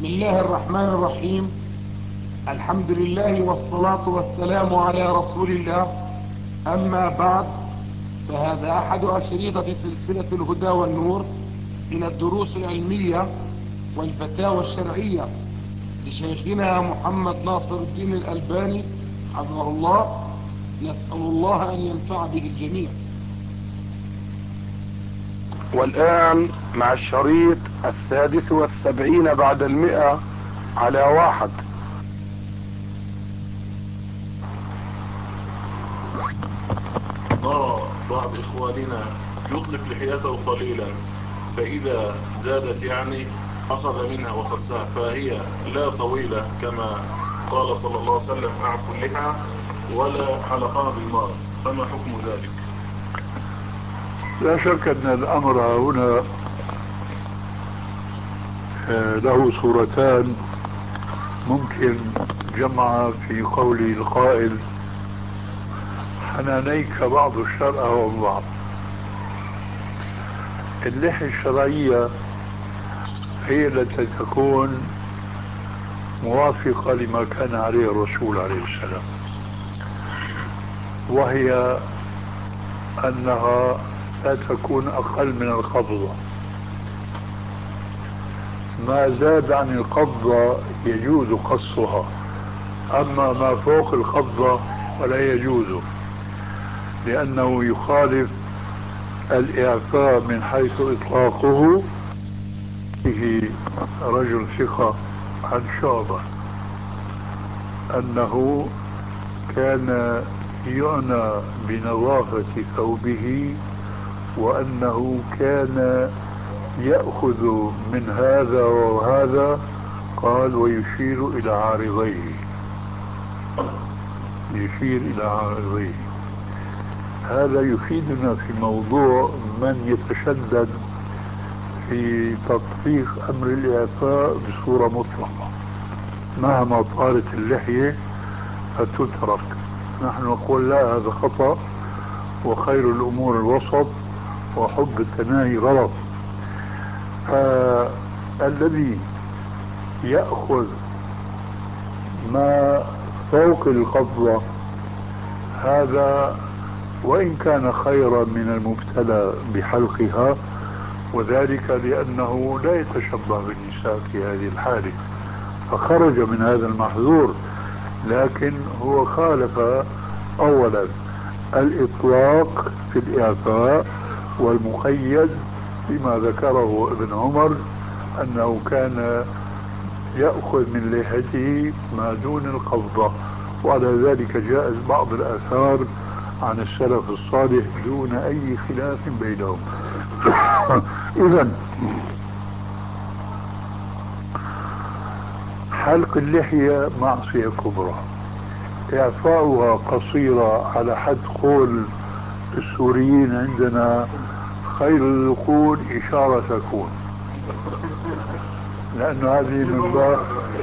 بسم الله الرحمن الرحيم. الحمد لله والصلاة والسلام على رسول الله. أما بعد، فهذا أحد أشريطة سلسلة الهدى والنور من الدروس العلمية والفتاوى الشرعية لشيخنا محمد ناصر الدين الألباني حفظه الله. نسأل الله أن ينفع به الجميع. والآن مع الشريط 76 بعد 100 على 1. بعض إخواننا يطلق لحيته قليلا، فإذا زادت يعني أخذ منها وخسها، فهي لا طويلة كما قال صلى الله عليه وسلم: أعفوا اللحى ولا حلقها بالماء. فما حكم ذلك؟ لا شك أن الأمر هنا له صورتان ممكن جمع في قول القائل: حنانيك بعض الشرع وبعض. اللحية الشرعية هي التي تكون موافقة لما كان عليه الرسول عليه السلام، وهي أنها لا تكون أقل من القبضة. ما زاد عن القبضة يجوز قصها، أما ما فوق القبضة فلا يجوز، لأنه يخالف الإعفاء من حيث إطلاقه. به رجل ثقة عن شعبة أنه كان يعنى بنظافة ثوبه، وأنه كان يأخذ من هذا وهذا، قال: ويشير إلى عارضيه، يشير إلى عارضيه. هذا يفيدنا في موضوع من يتشدد في تطبيق أمر الإعفاء بصورة مطلقة، مهما طالت اللحية فتترك. نحن نقول: لا، هذا خطأ، وخير الأمور الوسط، وحب التناهي غلط. الذي يأخذ ما فوق القبضة هذا وإن كان خيرا من المبتلى بحلقها، وذلك لأنه لا يتشبه بالنساء في هذه الحالة، فخرج من هذا المحظور. لكن هو خالف أولا الإطلاق في الإعفاء، والمقيد بما ذكره ابن عمر أنه كان يأخذ من لحيته ما دون القبضة، وعلى ذلك جاءت بعض الآثار عن السلف الصالح دون أي خلاف بينهم. إذن حلق اللحية معصية كبرى، إعفاؤها قصيرة على حد قول السوريين عندنا: خير الذقون إشارة تكون، لأنه هذه من باب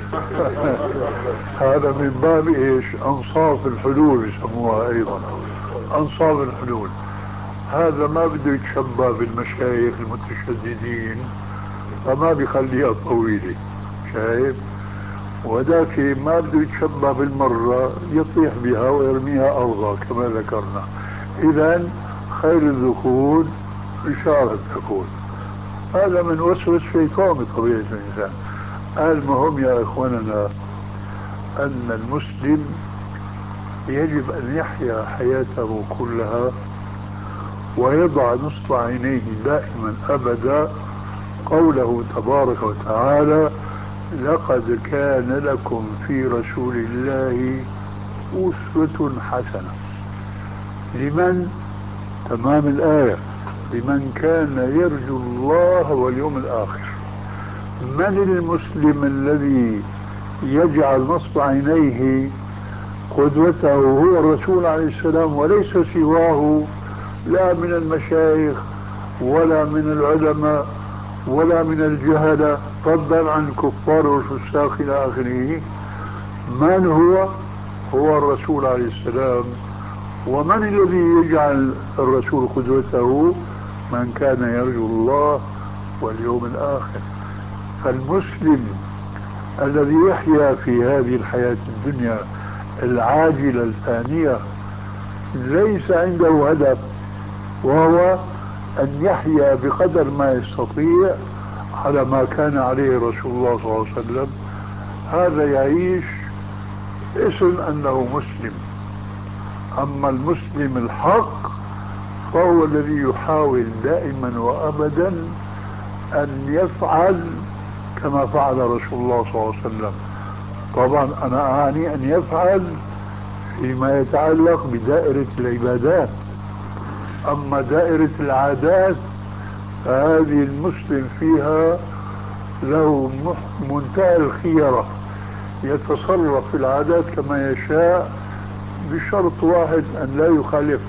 هذا من باب إيش؟ أنصاف الحلول يسموها أيضا، أنصاف الحلول. هذا ما بده يتشبه بالمشايخ المتشددين، فما بيخليها طويلة، شايف؟ وذاك ما بده يتشبه بالمرة، يطيح بها ويرميها ألغى كما ذكرنا. إذن خير الذكور إشارة تكون. هذا من وسوس شيطان بطبيعة الإنسان. المهم يا إخواننا أن المسلم يجب أن يحيا حياته كلها ويضع نصب عينيه دائما أبدا قوله تبارك وتعالى: لقد كان لكم في رسول الله أسوة حسنة. لمن؟ تمام الآية: لمن كان يرجو الله واليوم الآخر. من المسلم الذي يجعل نصب عينيه قدوته هو الرسول عليه السلام وليس سواه، لا من المشايخ ولا من العلماء ولا من الجهلة، فضلا عن الكفار والفساق إلى آخره؟ من هو؟ هو الرسول عليه السلام. ومن الذي يجعل الرسول قدوته؟ من كان يرجو الله واليوم الآخر. فالمسلم الذي يحيا في هذه الحياة الدنيا العاجلة الفانية ليس عنده هدف، وهو أن يحيا بقدر ما يستطيع على ما كان عليه رسول الله صلى الله عليه وسلم، هذا يعيش اسم أنه مسلم. أما المسلم الحق فهو الذي يحاول دائما وأبدا أن يفعل كما فعل رسول الله صلى الله عليه وسلم. طبعا أنا أعني أن يفعل فيما يتعلق بدائرة العبادات، أما دائرة العادات فهذه المسلم فيها له منتهى الخيرة، يتصرف في العادات كما يشاء بشرط واحد أن لا يخالف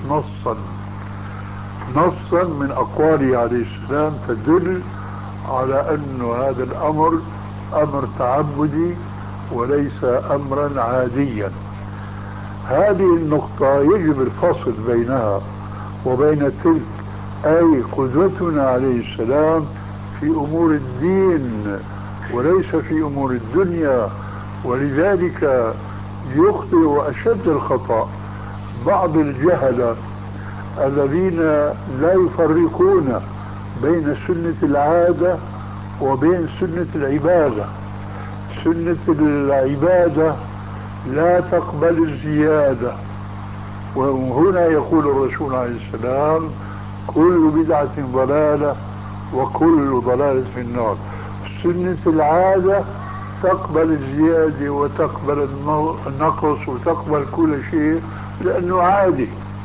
نصا من أقواله عليه السلام تدل على أن هذا الأمر أمر تعبدي وليس أمرا عاديا. هذه النقطة يجب الفصل بينها وبين تلك، أي قدوتنا عليه السلام في أمور الدين وليس في أمور الدنيا. ولذلك يخطئ أشد الخطأ بعض الجهلة الذين لا يفرقون بين سنة العادة وبين سنة العبادة. سنة العبادة لا تقبل الزيادة، وهنا يقول الرسول عليه السلام كل بدعة ضلالة وكل ضلالة في النار. سنة العادة تقبل الزيادة وتقبل النقص وتقبل كل شيء لأنه عادي.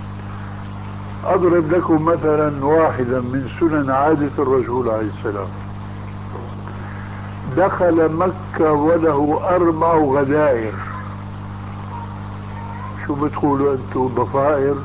أضرب لكم مثلا واحدا من سنن عادة الرسول عليه السلام. دخل مكة وله 4 غدائر. شو بتقولوا أنتم؟ ضفائر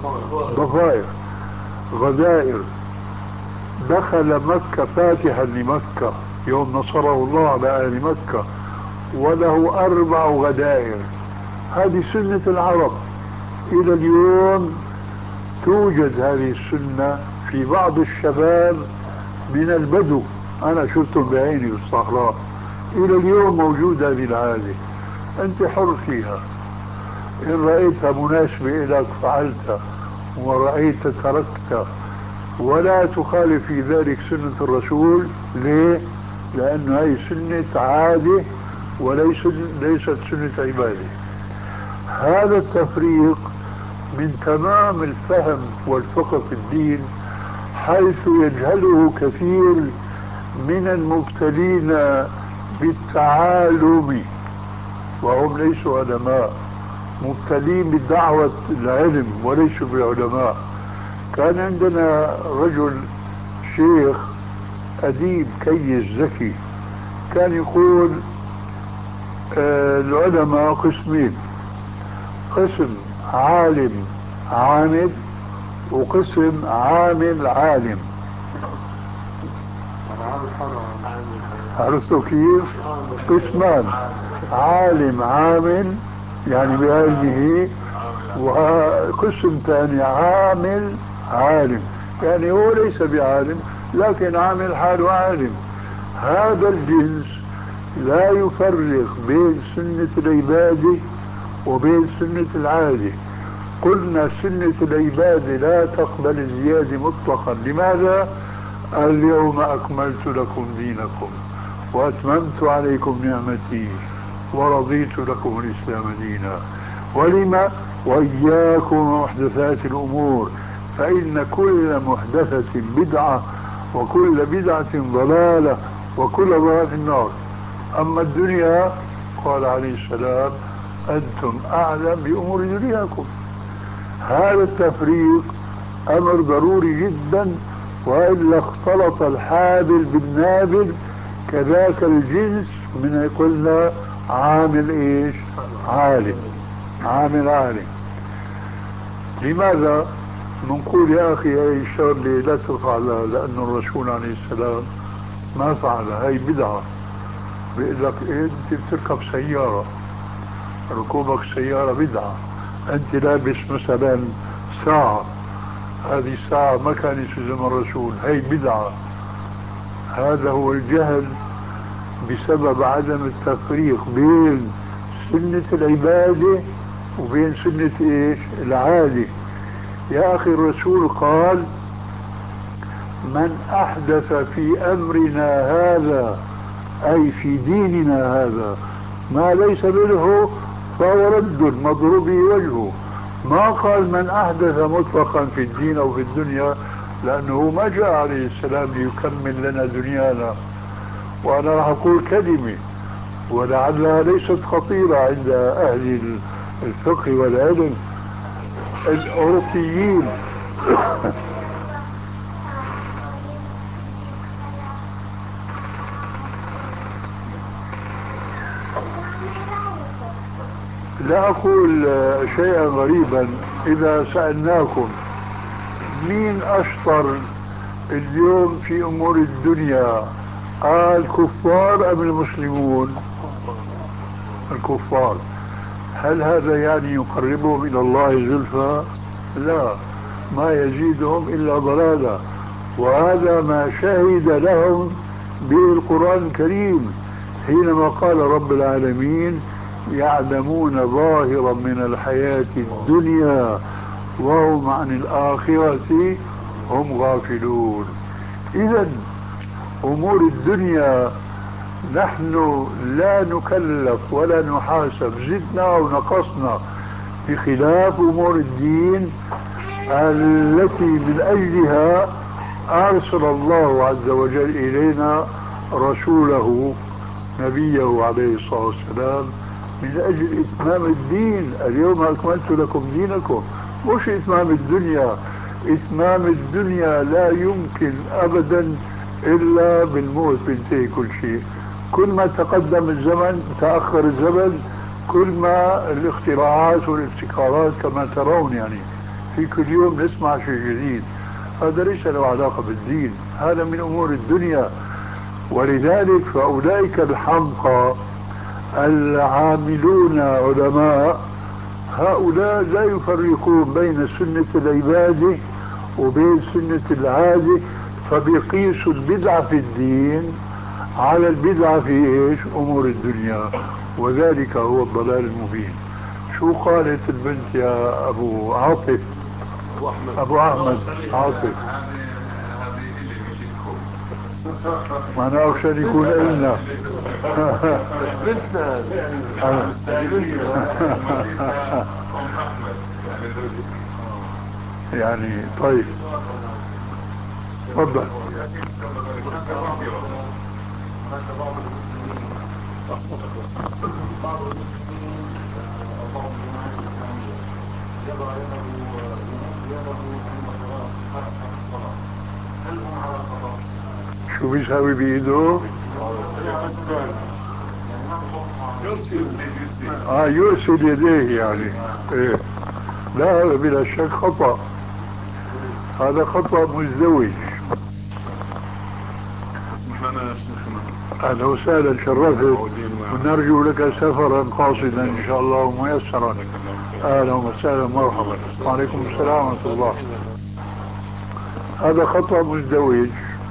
غدائر. دخل مكة فاتحا لمكة يوم نصره الله على أهل مكة وله 4 غدائر. هذه سنة العرب. إلى اليوم توجد هذه السنة في بعض الشباب من البدو، أنا شفتهم بعيني بالصحراء، إلى اليوم موجودة هذه العادة. أنت حر فيها، إن رأيتها مناسبة لك فعلتها ورأيت تركتها، ولا تخالف في ذلك سنة الرسول. ليه؟ لأن هذه سنة عادة وليست سنة عبادة. هذا التفريق من تمام الفهم والفقه في الدين، حيث يجهله كثير من المبتلين بالتعالم وهم ليسوا علماء، مبتلين بدعوة العلم وليسوا بعلماء. كان عندنا رجل شيخ أديب كيس ذكي كان يقول العلماء قسمين: قسم عالم عامل وقسم عامل عالم. عرفتوا كيف؟ قسمان: عالم عامل يعني بعلمه، وقسم ثاني عامل عالم يعني هو ليس بعالم لكن عامل حاله عالم. هذا الجنس لا يفرق بين سنة العبادة وبين سنة العادة. قلنا سنة العبادة لا تقبل الزيادة مطلقا. لماذا؟ اليوم أكملت لكم دينكم وأتممت عليكم نعمتي ورضيت لكم الإسلام دينا. ولما؟ وإياكم محدثات الأمور فإن كل محدثة بدعة وكل بدعة ضلالة وكل ضلالة في النار. أما الدنيا قال عليه السلام أنتم أعلم بأمور دنياكم. هذا التفريق أمر ضروري جدا، وإلا اختلط الحابل بالنابل. كذاك الجنس من قلنا عامل ايش؟ عالم. عامل عالم. لماذا نقول يا أخي هاي الشغلة لا تفعلها؟ لأن الرسول عليه السلام ما فعلها، هاي بدعة. بيقول لك إيه؟ أنت بتركب سيارة، ركوبك سيارة بدعة. أنت لابس مثلا ساعة، هذه الساعة ما كانت في زمن الرسول، هاي بدعة. هذا هو الجهل بسبب عدم التفريق بين سنة العبادة وبين سنة ايش العادة. يا اخي الرسول قال من احدث في امرنا هذا اي في ديننا هذا ما ليس منه فهو رد مضروب وجهه. ما قال من احدث مطلقا في الدين او في الدنيا، لانه ما جاء عليه السلام ليكمل لنا دنيانا. وانا راح اقول كلمة ولعلها ليست خطيرة عند اهل الفقه والعلم. الاوروبيين لا أقول شيئا غريبا إذا سألناكم مين أشطر اليوم في أمور الدنيا، الكفار أم المسلمون؟ الكفار. هل هذا يعني يقربهم إلى الله زلفى؟ لا، ما يزيدهم إلا ضلالا. وهذا ما شهد لهم به القرآن الكريم حينما قال رب العالمين يعلمون ظاهرا من الحياة الدنيا وهم عن الآخرة هم غافلون. إذن أمور الدنيا نحن لا نكلف ولا نحاسب زدنا أو نقصنا، بخلاف أمور الدين التي من أجلها أرسل الله عز وجل إلينا رسوله نبيه عليه الصلاة والسلام من أجل إتمام الدين. اليوم أكملت لكم دينكم، مش إتمام الدنيا. إتمام الدنيا لا يمكن أبدا إلا بالموت، بينتهي كل شيء. كل ما تقدم الزمن تأخر الزمن، كل ما الاختراعات والابتكارات كما ترون يعني في كل يوم نسمع شيء جديد. هذا ليس له علاقة بالدين، هذا من أمور الدنيا. ولذلك فأولئك الحمقى العاملون علماء هؤلاء لا يفرقون بين سنة العبادة وبين سنة العادة، فبيقيسوا البدعة في الدين على البدعة في ايش؟ أمور الدنيا، وذلك هو الضلال المبين. شو قالت البنت يا أبو عاطف؟ أبو أحمد عاطف. معناه عشان يكون إلنا يعني. طيب تفضل. شو بيساوي بإيده؟ يرسل يديه يعني. إيه. لا، هذا بلا شك خطأ، هذا خطأ مزدوج. أهلا وسهلا، شرفت، ونرجو لك سفرا قاصدا إن شاء الله وميسرا. أهلا وسهلا، مرحبا. وعليكم السلام ورحمة الله. هذا خطأ مزدوج،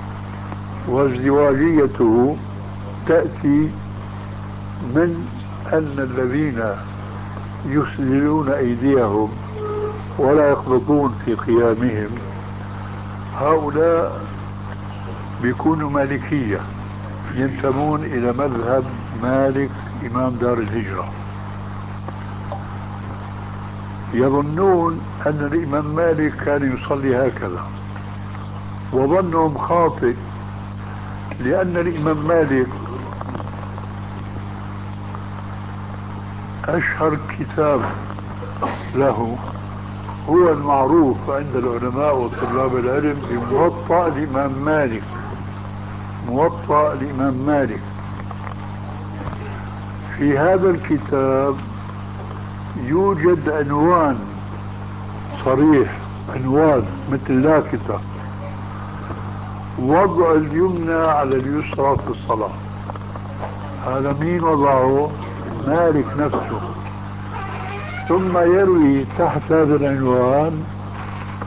وازدواجيته تأتي من أن الذين يسدلون أيديهم ولا يقبضون في قيامهم هؤلاء بيكونوا مالكية، ينتمون إلى مذهب مالك إمام دار الهجرة. يظنون أن الإمام مالك كان يصلي هكذا، وظنهم خاطئ، لأن الإمام مالك أشهر كتاب له هو المعروف عند العلماء وطلاب العلم بموطأ الإمام مالك. موطأ الإمام مالك. في هذا الكتاب يوجد عنوان صريح، عنوان مثل لافتة: وضع اليمنى على اليسرى في الصلاة. هذا مين وضعه؟ مالك نفسه. ثم يروي تحت هذا العنوان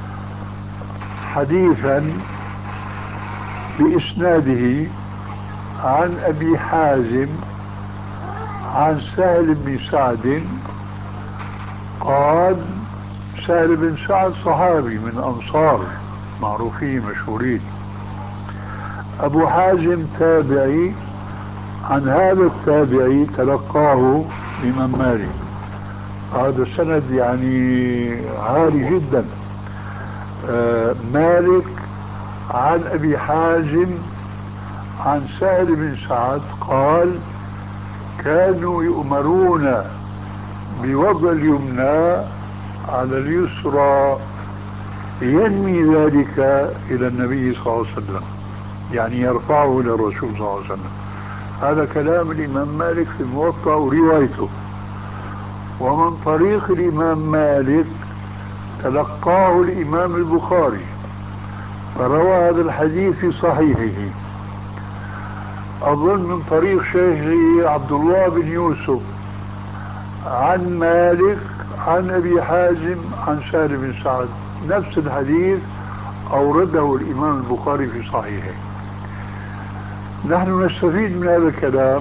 حديثا بإسناده عن أبي حازم عن سهل بن سعد قال. سهل بن سعد صحابي من أنصار معروفين مشهورين. أبو حازم تابعي، عن هذا التابعي تلقاه الإمام مالك. هذا السند يعني عالي جدا. مالك عن أبي حازم عن سهل بن سعد قال: كانوا يؤمرون بوضع اليمنى على اليسرى، ينمي ذلك إلى النبي صلى الله عليه وسلم، يعني يرفعه إلى الرسول صلى الله عليه وسلم. هذا كلام الإمام مالك في الموطأ وروايته. ومن طريق الإمام مالك تلقاه الإمام البخاري، فروى هذا الحديث في صحيحه، أظن من طريق شيخه عبد الله بن يوسف عن مالك عن أبي حازم عن سهل بن سعد. نفس الحديث أورده الإمام البخاري في صحيحه. نحن نستفيد من هذا الكلام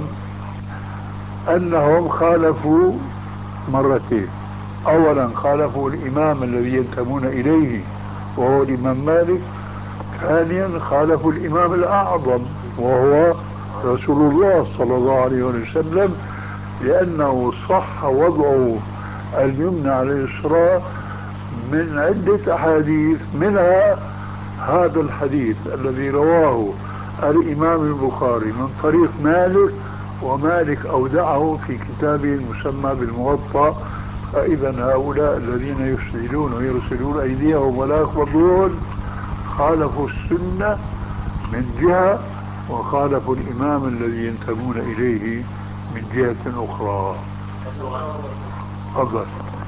أنهم خالفوا مرتين. أولا خالفوا الإمام الذي ينتمون إليه وهو الإمام مالك. ثانيا خالفوا الإمام الأعظم وهو رسول الله صلى الله عليه وسلم، لأنه صح وضعه اليمنى على اليسرى من عدة أحاديث، منها هذا الحديث الذي رواه الإمام البخاري من طريق مالك، ومالك أودعه في كتابه المسمى بالموطأ. فإذا هؤلاء الذين يسجلون ويرسلون أيديهم ولا يقبضون خالفوا السنة من جهة، وخالفوا الإمام الذي ينتمون إليه من جهة أخرى. تفضل.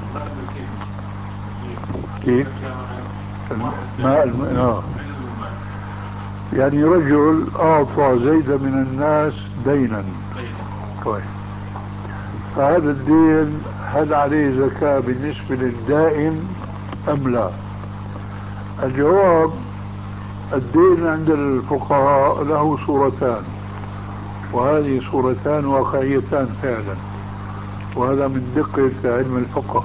كيف؟ يعني رجل أعطى زيد من الناس دينا، طيب، فهذا الدين هل عليه زكاة بالنسبة للدائن أم لا؟ الجواب: الدين عند الفقهاء له صورتان، وهذه صورتان واقعيتان فعلا، وهذا من دقة علم الفقه.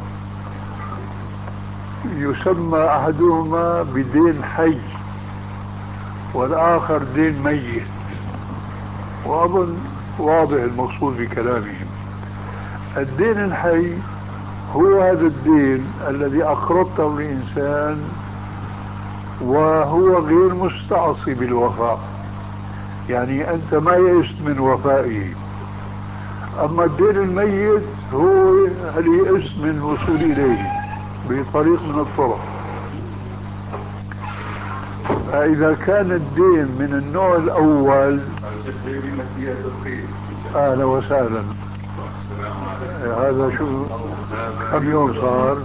يسمى أحدهما بدين حي والآخر دين ميت، وأظن واضح المقصود بكلامهم. الدين الحي هو هذا الدين الذي أقرضته الإنسان وهو غير مستعصي بالوفاء، يعني أنت ما يئست من وفائه. أما الدين الميت هو هل يئست من الوصول إليه بطريق من الطرق. فإذا كان الدين من النوع الأول، أهلا وسهلا. هذا شو كم يوم صار؟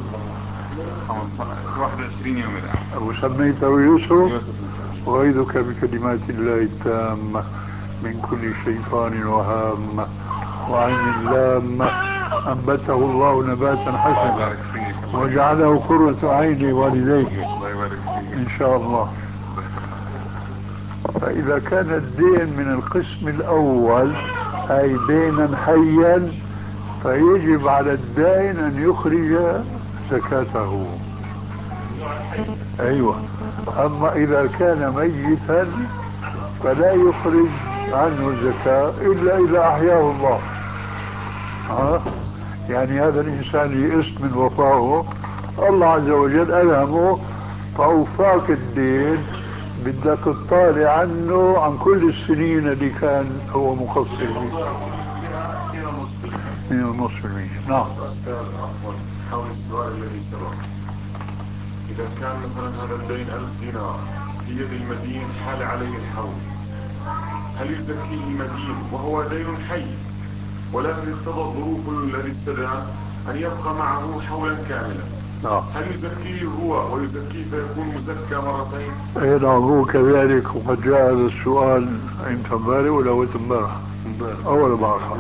21 يوم الآن. وسميته يوسف. وأعيذك بكلمات الله التامة من كل شيطان وهامة وعين لامة أنبته الله نباتا حسنا وجعله قرة عين والديه إن شاء الله. فإذا كان الدين من القسم الأول أي دينا حيا، فيجب على الدائن أن يخرج زكاته. أيوة. أما إذا كان ميتا فلا يخرج عنه الزكاة إلا إذا أحياه الله. يعني هذا الإنسان يئس من وفائه، الله عز وجل ألهمه فأوفاك الدين، بدك تطالع عنه عن كل السنين اللي كان هو مقصر فيه. من النصف المية. نعم. حول السؤال الذي سبق، إذا كان مثلا هذا الدين 1000 دينار في يد المدين حال عليه الحول، هل يزكيه المدين وهو دين حي، ولكن اقتضى الظروف الذي استدعى أن يبقى معه حولا كاملا؟ هل يزكيه هو ويزكيه فيكون مزكى مرتين؟ اي نعم، هو كذلك. وقد جاء هذا السؤال امتى؟ امبارح ولا اول امبارح؟ اول امبارح.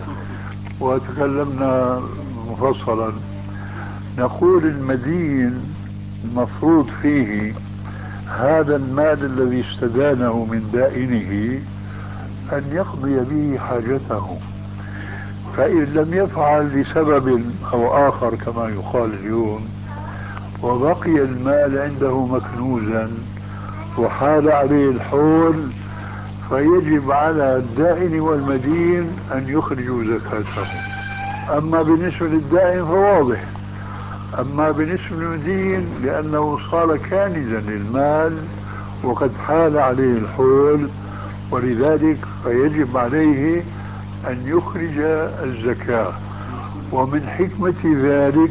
وتكلمنا مفصلا. نقول المدين المفروض فيه هذا المال الذي استدانه من دائنه أن يقضي به حاجته، فإن لم يفعل لسبب أو آخر كما يقال اليوم وبقي المال عنده مكنوزا وحال عليه الحول، فيجب على الدائن والمدين أن يخرجوا زكاته. أما بالنسبة للدائن فواضح، أما بالنسبة للمدين لأنه صار كانزا للمال وقد حال عليه الحول، ولذلك فيجب عليه أن يخرج الزكاة. ومن حكمة ذلك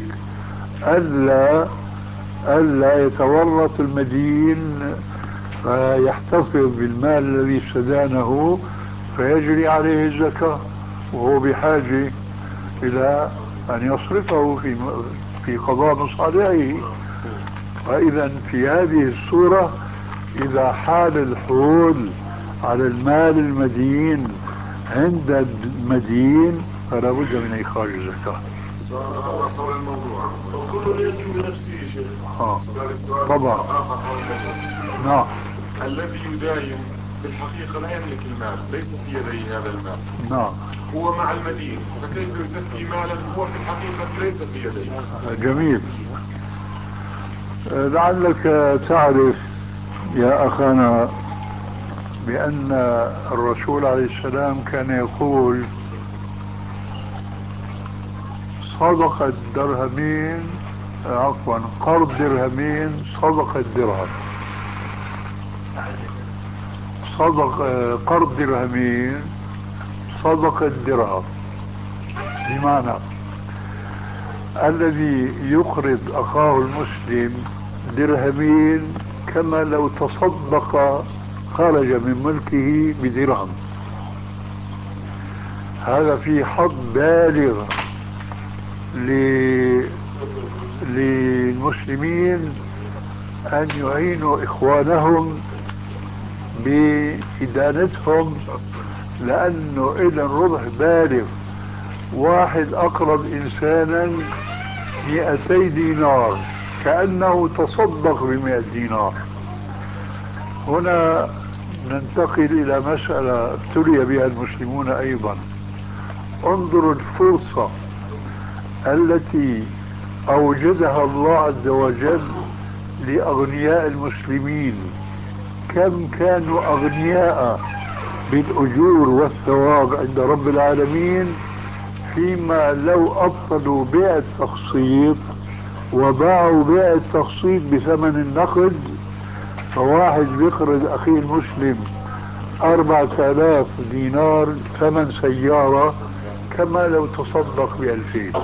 ألا يتورط المدين فيحتفظ بالمال الذي استدانه فيجري عليه الزكاة وهو بحاجة إلى أن يصرفه في قضاء مصالحه. فإذا في هذه الصورة إذا حال الحول على المال المدين عند المدين فلا بد من إخراج الزكاة. حول الموضوع وكل يجب بنفسه شيء. طبعا. نعم. الذي يداين بالحقيقة لا يملك المال، ليس في يديه هذا المال. نعم. هو مع المدين، فكيف يزكي مالا هو في الحقيقة ليس في يديه؟ جميل. لعلك تعرف يا أخانا بأن الرسول عليه السلام كان يقول صدقة درهمين، عفوا قرض درهمين صدقة درهم، قرض درهمين صدقة درهم. بمعنى الذي يقرض أخاه المسلم درهمين كما لو تصدق خرج من ملكه بدرهم. هذا في حظ بالغ للمسلمين أن يعينوا إخوانهم بإدانتهم، لأنه إذا الربح بالغ. واحد أقرض إنسانا 200 دينار كأنه تصدق ب100 دينار. هنا ننتقل إلى مسألة ابتلي بها المسلمون أيضا. انظروا الفرصة التي أوجدها الله عز وجل لأغنياء المسلمين. كم كانوا أغنياء بالأجور والثواب عند رب العالمين، فيما لو أبطلوا بيع التقسيط وباعوا بيع التقسيط بثمن النقد، فواحد بيقرض أخيه المسلم 4000 دينار ثمن سيارة كما لو تصدق ب2000.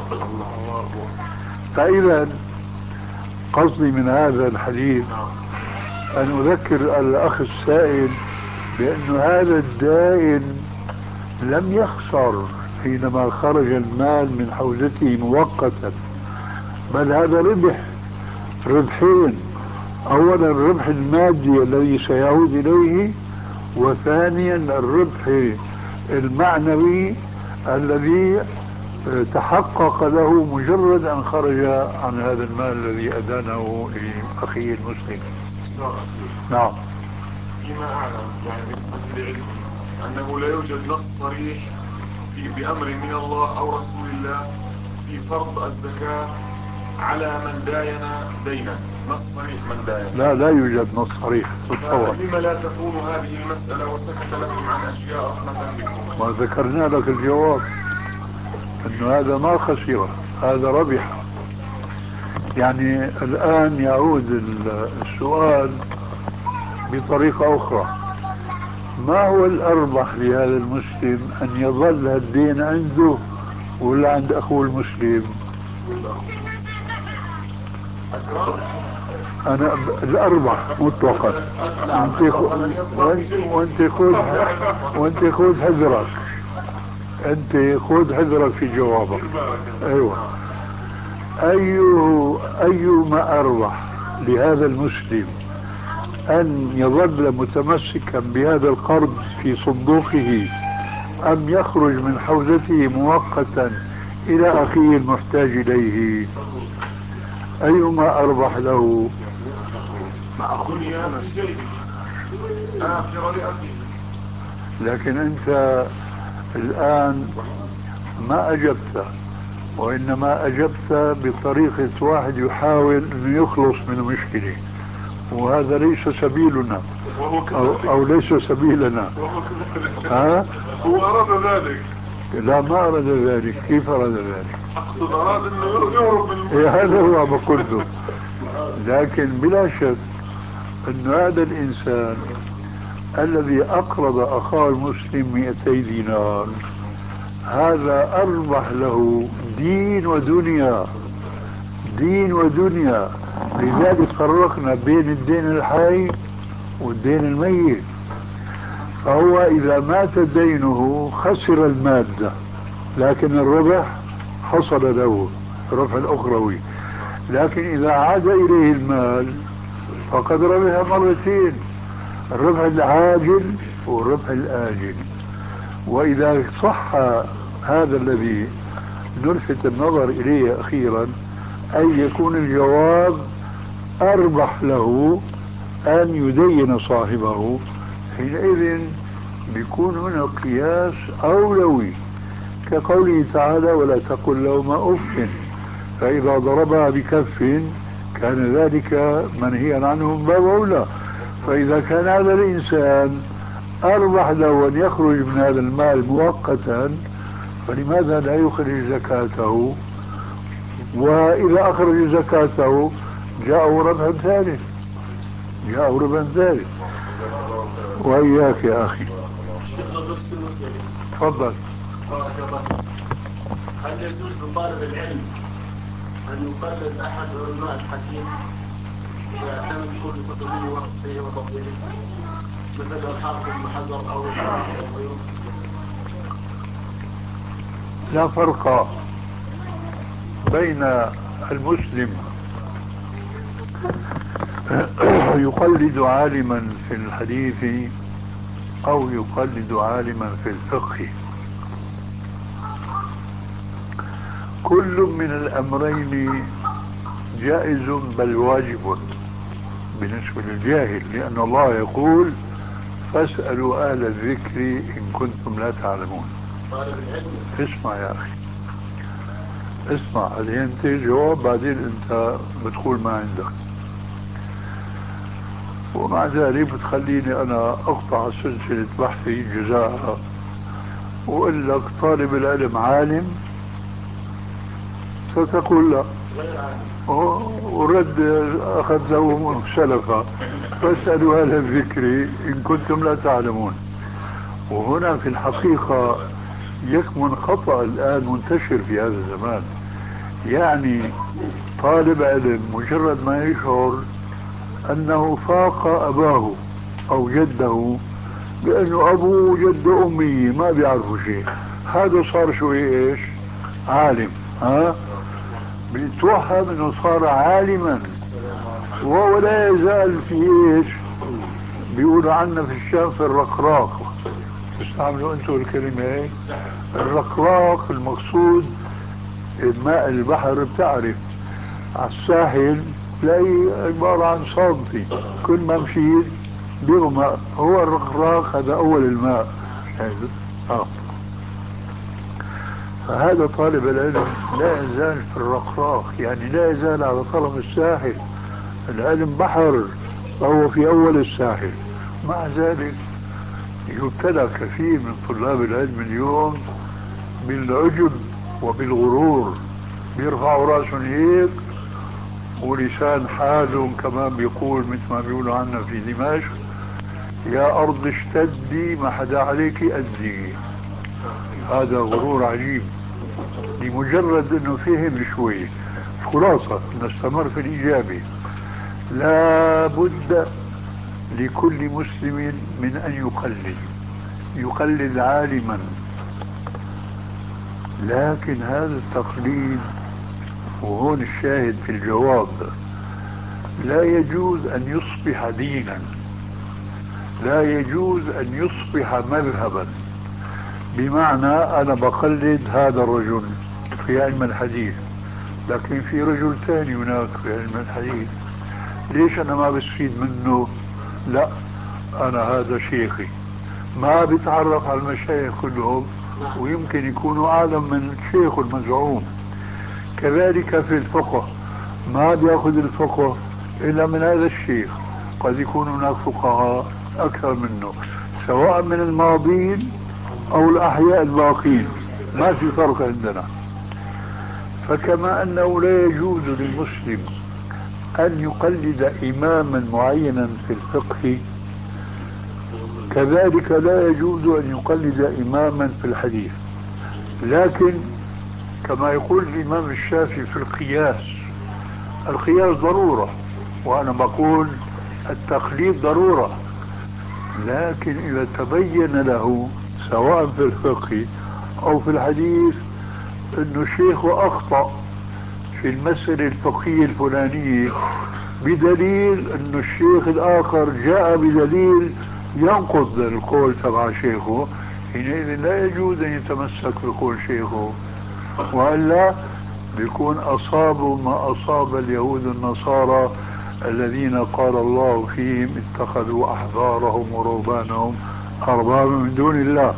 فإذا قصدي من هذا الحديث أن أذكر الأخ السائل بأن هذا الدائن لم يخسر حينما خرج المال من حوزته مؤقتا، بل هذا ربحين. أولا الربح المادي الذي سيعود إليه، وثانيا الربح المعنوي الذي تحقق له مجرد أن خرج عن هذا المال الذي أدانه لأخيه المسلم. نعم. فيما أعلم يعني بالنسبة لعلمي أنه لا يوجد نص صريح بأمر من الله أو رسول الله في فرض الزكاة على من داين دينا، نص صريح من داين. لا يوجد نص صريح. لما لا تكون هذه المسألة وسكت لكم عن أشياء رحمة بكم؟ وذكرنا لك الجواب أنه هذا ما خسر، هذا ربح. يعني الآن يعود السؤال بطريقة أخرى: ما هو الأربح لهذا المسلم، أن يظل الدين عنده ولا عند أخوه المسلم؟ أنا الأربح مطلقا. وانت خذ حذرك، انت خذ حذرك في جوابك. ايوه. أيما أربح لهذا المسلم أن يظل متمسكا بهذا القرض في صندوقه أم يخرج من حوزته مؤقتا إلى أخيه المحتاج إليه؟ أيما أربح له؟ لكن أنت الآن ما أجبت، وإنما أجبت بطريقة واحد يحاول أن يخلص من المشكلة، وهذا ليس سبيلنا أو ليس سبيلنا. هو أراد ذلك. لا، ما أراد ذلك. كيف أراد ذلك؟ أقصد أراد أنه يهرب من المشكلة. هذا هو ما قلته. لكن بلا شك أن هذا الإنسان الذي أقرض أخاه المسلم 200 دينار هذا أربح له دين ودنيا، دين ودنيا. لذلك فرقنا بين الدين الحي والدين الميت. فهو إذا مات دينه خسر المادة، لكن الربح حصل له ربح الأخروي. لكن إذا عاد إليه المال فقد ربح مرتين، الربح العاجل والربح الآجل. وإذا صح هذا الذي نلفت النظر إليه أخيرا، أن يكون الجواب أربح له أن يدين صاحبه، حينئذ بيكون هنا قياس أولوي، كقوله تعالى: ولا تقل لهما أف، فإذا ضربها بكف كان ذلك منهيا عنه من باب أولى. فإذا كان هذا الإنسان أربح له أن يخرج من هذا المال مؤقتا، فلماذا لا يخرج زكاته؟ وإذا أخرج زكاته جاءه ربح ثالث، جاءه ربح ثالث. وإياك يا أخي، تفضل. هل يجوز لطالب العلم أن يقلد أحد علماء الحديث إذا كان يقول بكتبه ونصه وتطبيقه مثل الحافظ بن حجر أو غيره؟ لا فرق بين المسلم يقلد عالما في الحديث أو يقلد عالما في الفقه. كل من الأمرين جائز بل واجب بالنسبة للجاهل، لأن الله يقول: فاسألوا أهل الذكر إن كنتم لا تعلمون. اسمع يا أخي، اسمع، هذه أنت جواب، بعدين أنت بتقول ما عندك، ومع ذلك بتخليني أنا أقطع سلسلة بحثي جزاءها وأقول لك طالب العلم عالم، فتقول لا، ورد أخذه سلفا: فاسألوا أهل الذكر إن كنتم لا تعلمون. وهنا في الحقيقة يكمن خطأ الآن منتشر في هذا الزمان. يعني طالب علم مجرد ما يشعر أنه فاق أباه أو جده، لأنه أبوه وجد أمي ما بيعرفوا شيء، هذا صار شوي إيش؟ عالم. بيتوهم أنه صار عالما، وهو لا يزال في إيش؟ بيقولوا عنا في الشام في الرقراق، تستعملوا أنتوا الكلمة هيك؟ الرقراق المقصود ماء البحر، بتعرف على الساحل تلاقي عبارة عن صامتي، كل ما مشيت بيغمى، هو الرقراق هذا أول الماء. فهذا طالب العلم لا يزال في الرقراق، يعني لا يزال على طرف الساحل، العلم بحر وهو في أول الساحل. مع ذلك يبتلى كثير من طلاب العلم اليوم بالعجب وبالغرور، بيرفعوا راسهم هيك ولسان حالهم كمان بيقول مثل ما بيقولوا عنا في دمشق: يا أرض اشتدي ما حدا عليك أدي. هذا غرور عجيب لمجرد أنه فهم شوي. خلاصة نستمر في الإيجابي: لا بد لكل مسلم من أن يقلد عالما، لكن هذا التقليد، وهون الشاهد في الجواب، لا يجوز أن يصبح دينا، لا يجوز أن يصبح مذهبا. بمعنى أنا بقلد هذا الرجل في علم الحديث، لكن في رجل ثاني هناك في علم الحديث، ليش أنا ما بستفيد منه؟ لا، أنا هذا شيخي، ما بيتعرف على المشايخ كلهم، ويمكن يكونوا أعلم من الشيخ المزعوم. كذلك في الفقه ما بيأخذ الفقه إلا من هذا الشيخ، قد يكون هناك فقهاء أكثر منه سواء من الماضين أو الأحياء الباقين، ما في فرق عندنا. فكما أنه لا يجوز للمسلم أن يقلد إماما معينا في الفقه، كذلك لا يجوز أن يقلد إماما في الحديث. لكن كما يقول الإمام الشافعي في القياس، القياس ضرورة، وأنا بقول التقليد ضرورة، لكن إذا تبين له سواء في الفقه أو في الحديث أنه الشيخ أخطأ في المسألة الفقهية الفلانية بدليل أن الشيخ الآخر جاء بدليل ينقض القول تبع شيخه، حينئذ لا يجوز أن يتمسك بقول شيخه، وإلا بيكون أصابوا ما أصاب اليهود النصارى الذين قال الله فيهم اتخذوا أحبارهم ورهبانهم أربابا من دون الله.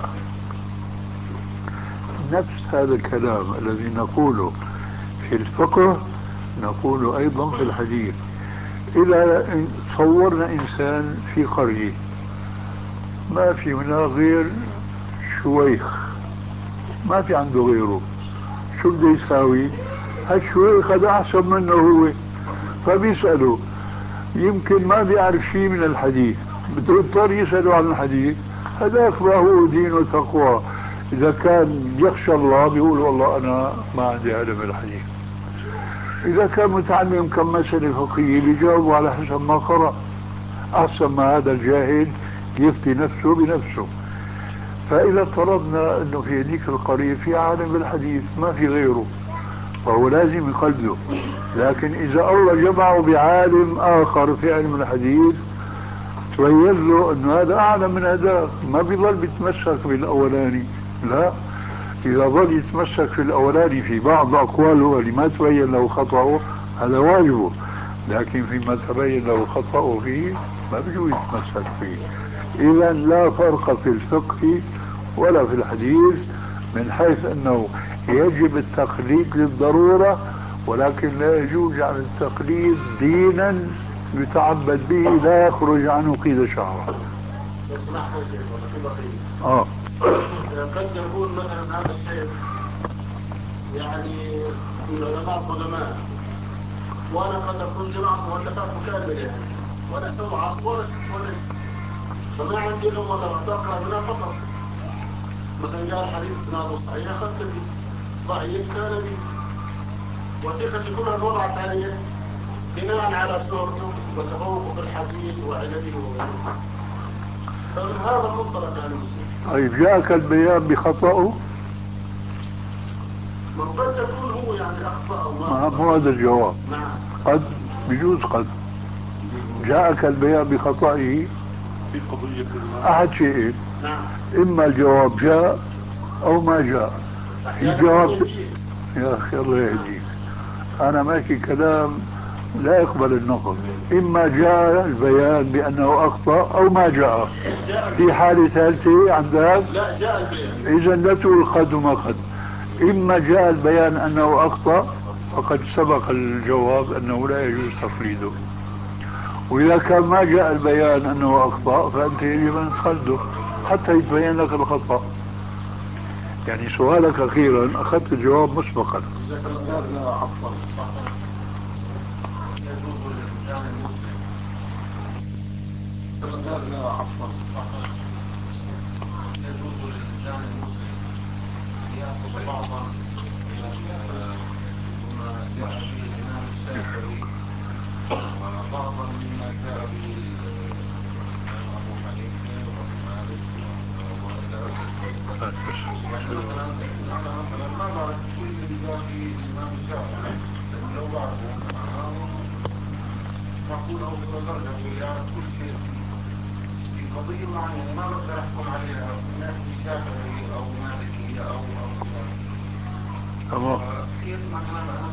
نفس هذا الكلام الذي نقوله في الفقه نقوله أيضا في الحديث. إذا صورنا إنسان في قرية ما في هناك غير شويخ، ما في عنده غيره، شو بده يساوي؟ هالشويخ هذا أحسن منه هو، فبيسأله، يمكن ما بيعرف شيء من الحديث، بده يضطر يسأله عن الحديث، هذاك ما هو دين وتقوى. إذا كان يخشى الله بيقول والله أنا ما عندي علم الحديث. إذا كان متعلم كم مسألة فقهية بيجاوب على حسب ما قرأ، أحسن ما هذا الجاهل يفتي نفسه بنفسه. فإذا افترضنا أنه في هذيك القرية في عالم بالحديث ما في غيره، فهو لازم يقلده. لكن إذا الله جمعه بعالم آخر في علم الحديث تبين له أنه هذا أعلم من هذا، ما بيظل بيتمسك بالأولاني، لا، إذا ظل يتمسك في الأولاني في بعض أقواله اللي ما تبين له خطأه هذا واجبه، لكن فيما تبين له خطأه فيه ما بيجوز يتمسك فيه. إذا لا فرق في الفقه ولا في الحديث، من حيث أنه يجب التقليد للضرورة، ولكن لا يجوز عن التقليد دينا يتعبد به لا يخرج عنه قيد شعره. قد يكون مثلا هذا الشيء يعني من علماء قدماء، وانا قد اكون جماعه مؤلفات مكمله يعني، ولا سوعه ولا فما عندي لهم ولا اقرا منها فقط. مثلا قال حديث اسناده صحيح اخذت به، ضعيف كان به، وثيقتي كلها الوضع عليه بناء على شهرته وتفوقه في الحديث وعلمه وغيره. فمن هذا المنطلق يعني طيب جاءك البيان بخطأه؟ قد يكون هو يعني أخطأ أو مو هذا الجواب. نعم. قد بيجوز قد جاءك البيان بخطئه في قضية أحد شيئين، نعم. إما الجواب جاء أو ما جاء. الجواب يا أخي الله يهديك، أنا ماشي كلام لا يقبل النقد. إما جاء البيان بأنه أخطأ أو ما جاء. في حالة ثالثة عندك لا جاء البيان، إذا لا تقول قد وما قد. إما جاء البيان أنه أخطأ فقد سبق الجواب أنه لا يجوز تقليده، وإذا كان ما جاء البيان أنه أخطأ فأنت يجب أن تقلده حتى يتبين لك الخطأ. يعني سؤالك أخيرا أخذت الجواب مسبقا. يجوز للإنسان المسلم أن يأخذ بعضا مما جاء به الإمام الشافعي وبعضا مما جاء به الإمام أبو حنيفة وأبو مالك وإلى آخره. يعني مثلا ما بعرف شو اللي جاء به الإمام الشافعي، لأن لو بعرفه معناه معقول أوصل درجة واللي يعرف كل شيء في قضية معينة ما بقدر أحكم عليها من ناحية شافعي أو مالكي أو تمام. كيف مثلا أنا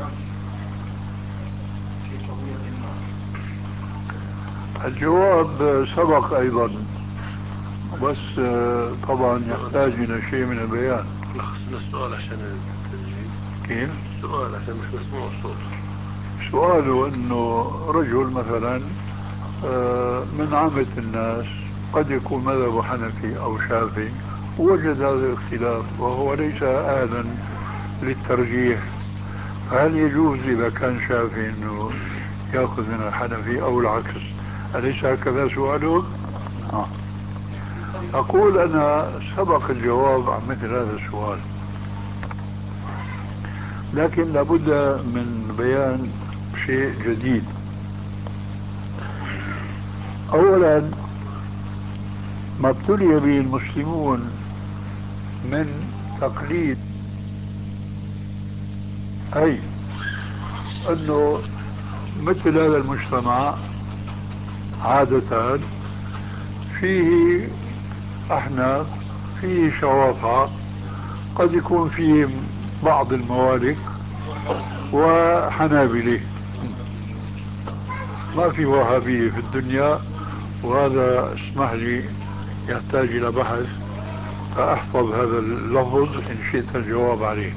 في قضية ما؟ الجواب سبق أيضا، بس طبعا يحتاج إلى شيء من البيان. لخصنا السؤال عشان التسجيل. كيف؟ السؤال عشان مش مسموع الصوت. سؤاله أنه رجل مثلا من عامة الناس قد يكون مذهبه حنفي أو شافعي ووجد هذا الاختلاف وهو ليس أهلا للترجيح، فهل يجوز إذا كان شافعي أنه يأخذ من الحنفي أو العكس؟ أليس هكذا سؤاله؟ أقول أنا سبق الجواب عن مثل هذا السؤال، لكن لابد من بيان شيء جديد. أولا ما ابتلي به المسلمون من تقليد، أي أنه مثل هذا المجتمع عادة فيه أحناف، فيه شوافع، قد يكون فيه بعض الموالك وحنابلة، ما في وهابية في الدنيا، وهذا اسمح لي يحتاج إلى بحث فأحفظ هذا اللفظ إن شئت الجواب عليه.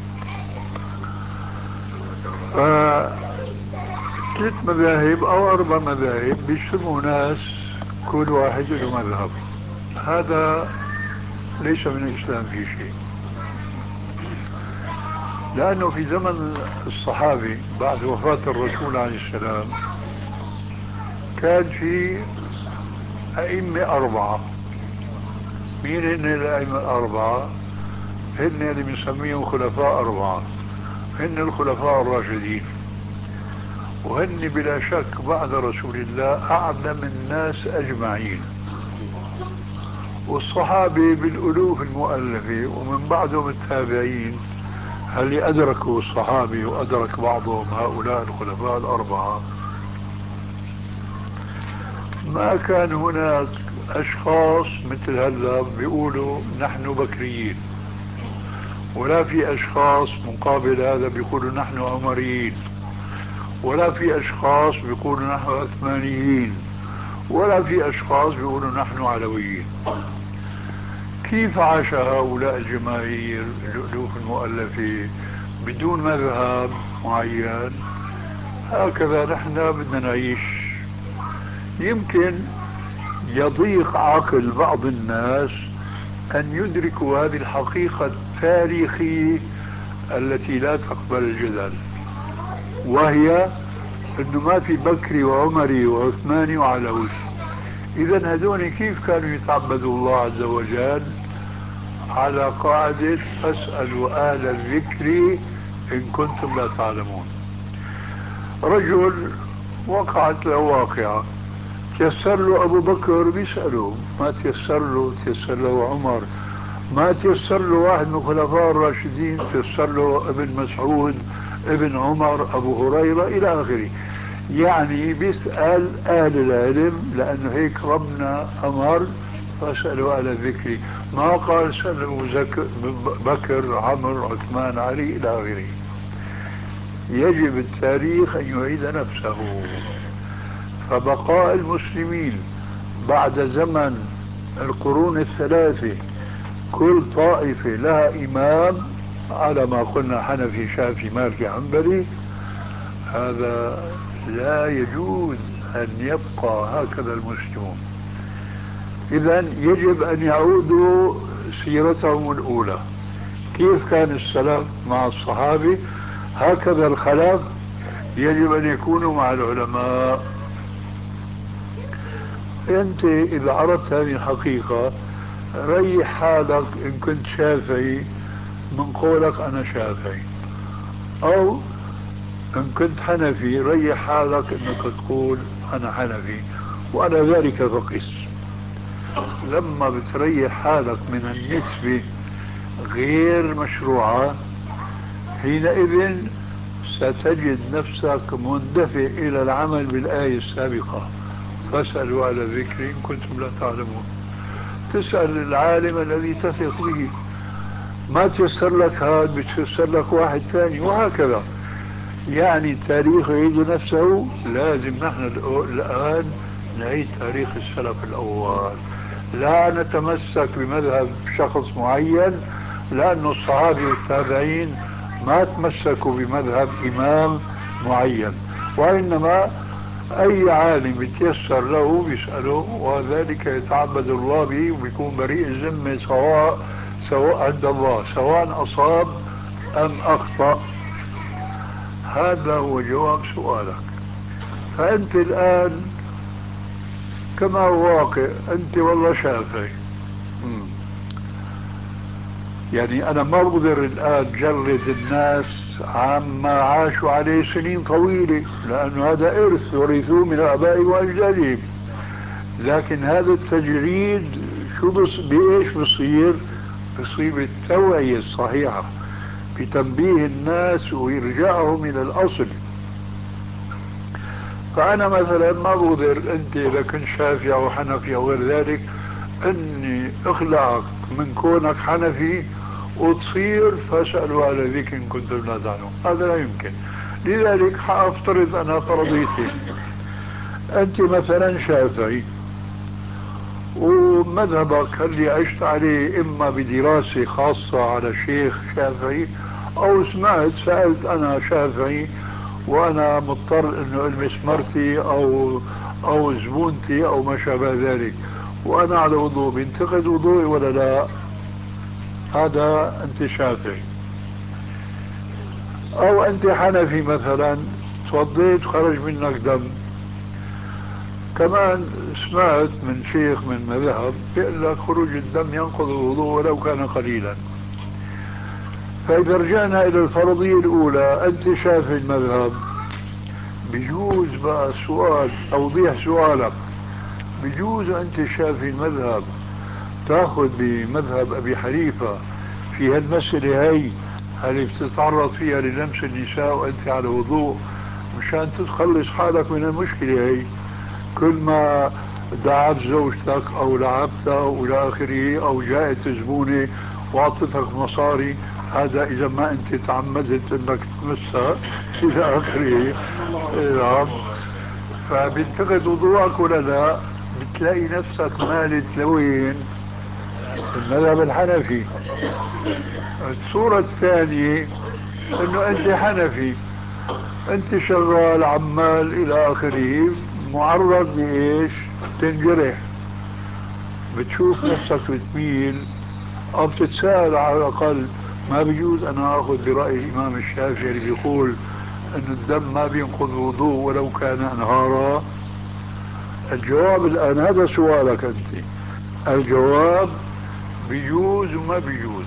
ثلاث مذاهب أو 4 مذاهب بيجتمعوا ناس كل واحد له مذهب، هذا ليس من الإسلام في شيء، لأنه في زمن الصحابة بعد وفاة الرسول عليه السلام كان في أئمة 4. مين هن الأئمة 4؟ هن اللي بنسميهم خلفاء 4، هن الخلفاء الراشدين، وهن بلا شك بعد رسول الله أعلم الناس أجمعين، والصحابة بالألوف المؤلفة، ومن بعدهم التابعين هل أدركوا الصحابة وأدرك بعضهم هؤلاء الخلفاء ال4. ما كان هناك أشخاص مثل هذا بيقولوا نحن بكريين، ولا في أشخاص مقابل هذا بيقولوا نحن عمريين، ولا في أشخاص بيقولوا نحن عثمانيين، ولا في أشخاص بيقولوا نحن علويين. كيف عاش هؤلاء الجماهير الألوف المؤلفة بدون مذهب معين؟ هكذا نحن بدنا نعيش. يمكن يضيق عقل بعض الناس أن يدركوا هذه الحقيقة التاريخية التي لا تقبل الجدل، وهي أنه ما في بكري وعمري وعثماني وعلوي. إذا هذول كيف كانوا يتعبدوا الله عز وجل؟ على قاعدة فاسألوا أهل الذكر إن كنتم لا تعلمون. رجل وقعت له واقعة، تيسر له أبو بكر بيسأله، ما تيسر له عمر، ما تيسر له واحد من الخلفاء الراشدين، تيسر له ابن مسعود، ابن عمر، أبو هريرة إلى آخره. يعني بيسأل أهل العلم، لأنه هيك ربنا أمر فاسألوا أهل الذكر، ما قال سألوا بكر، عمر، عثمان، علي إلى آخره. يجب التاريخ أن يعيد نفسه. فبقاء المسلمين بعد زمن القرون الثلاثة كل طائفة لها إمام على ما قلنا حنفي شافعي مالكي حنبلي، هذا لا يجوز أن يبقى هكذا المسلمون. إذن يجب أن يعودوا سيرتهم الأولى، كيف كان السلف مع الصحابة هكذا الخلف يجب أن يكونوا مع العلماء. أنت إذا عرفت هذه الحقيقة ريح حالك إن كنت شافعي من قولك أنا شافعي، أو إن كنت حنفي ريح حالك إنك تقول أنا حنفي، وعلى ذلك فقس. لما بتريح حالك من النسبة غير مشروعة حينئذ ستجد نفسك مندفع إلى العمل بالآية السابقة، فاسألوا على الذكر إن كنتم لا تعلمون. تسأل العالم الذي تثق به، ما تيسر لك هذا بتيسر لك واحد ثاني، وهكذا. يعني التاريخ يعيد نفسه، لازم نحن الآن نعيد تاريخ السلف الأول، لا نتمسك بمذهب شخص معين، لأن الصحابة والتابعين ما تمسكوا بمذهب إمام معين، وإنما أي عالم يتيسر له بيسأله، وذلك يتعبد الله به وبيكون بريء الذمة سواء عند الله، سواء أصاب أم أخطأ. هذا هو جواب سؤالك. فأنت الآن كما هو واقع، أنت والله شافعي، يعني أنا ما بقدر الآن جرد الناس عما عاشوا عليه سنين طويلة، لأنه هذا إرث ورثوه من آبائهم وأجدادهم. لكن هذا التجريد شو بإيش بصير بالتوعية الصحيحة، بتنبيه الناس وإرجاعهم إلى الأصل. فأنا مثلا ما بقدر أنت إذا كنت شافعي أو حنفي أو غير ذلك أني أخلعك من كونك حنفي وتصير فاسألوا على ذكر إن كنتم لا تعلمون، هذا لا يمكن. لذلك حأفترض أنا فرضيتي، أنت مثلا شافعي ومذهبك اللي عشت عليه إما بدراسة خاصة على شيخ شافعي أو سألت أنا شافعي وأنا مضطر إنه ألمس مرتي أو زبونتي أو ما شابه ذلك، وأنا على وضوء، بينتقد وضوئي ولا لا؟ هذا أنت شافعي. أو أنت حنفي مثلا، توضيت وخرج منك دم، كمان سمعت من شيخ من مذهب يقول لك خروج الدم ينقض الوضوء ولو كان قليلا. فإذا رجعنا إلى الفرضية الأولى، أنت شافعي المذهب، بجوز بقى سؤال توضيح سؤالك، بجوز أنت شافعي المذهب تاخذ بمذهب أبي حنيفة في هالمسألة هي اللي بتتعرض فيها للمس النساء وأنت على وضوء، مشان تخلص حالك من المشكلة هي. كل ما دعت زوجتك أو لعبتها وإلى آخره، أو جاءت زبونة وأعطتك مصاري، هذا إذا ما أنت تعمدت أنك تمسها إلى آخره. نعم. فبنتقد وضوءك ولا لا؟ بتلاقي نفسك مالت لوين؟ المذهب الحنفي. الصورة الثانية انه انت حنفي، انت شغال عمال الى اخره، معرض لايش؟ تنجرح، بتشوف نفسك بتميل او بتتساءل على الاقل، ما بيجوز انا اخذ برأي الامام الشافعي اللي بيقول انه الدم ما بينقض وضوء ولو كان انهارا؟ الجواب الان، هذا سؤالك انت، الجواب بيجوز وما بيجوز.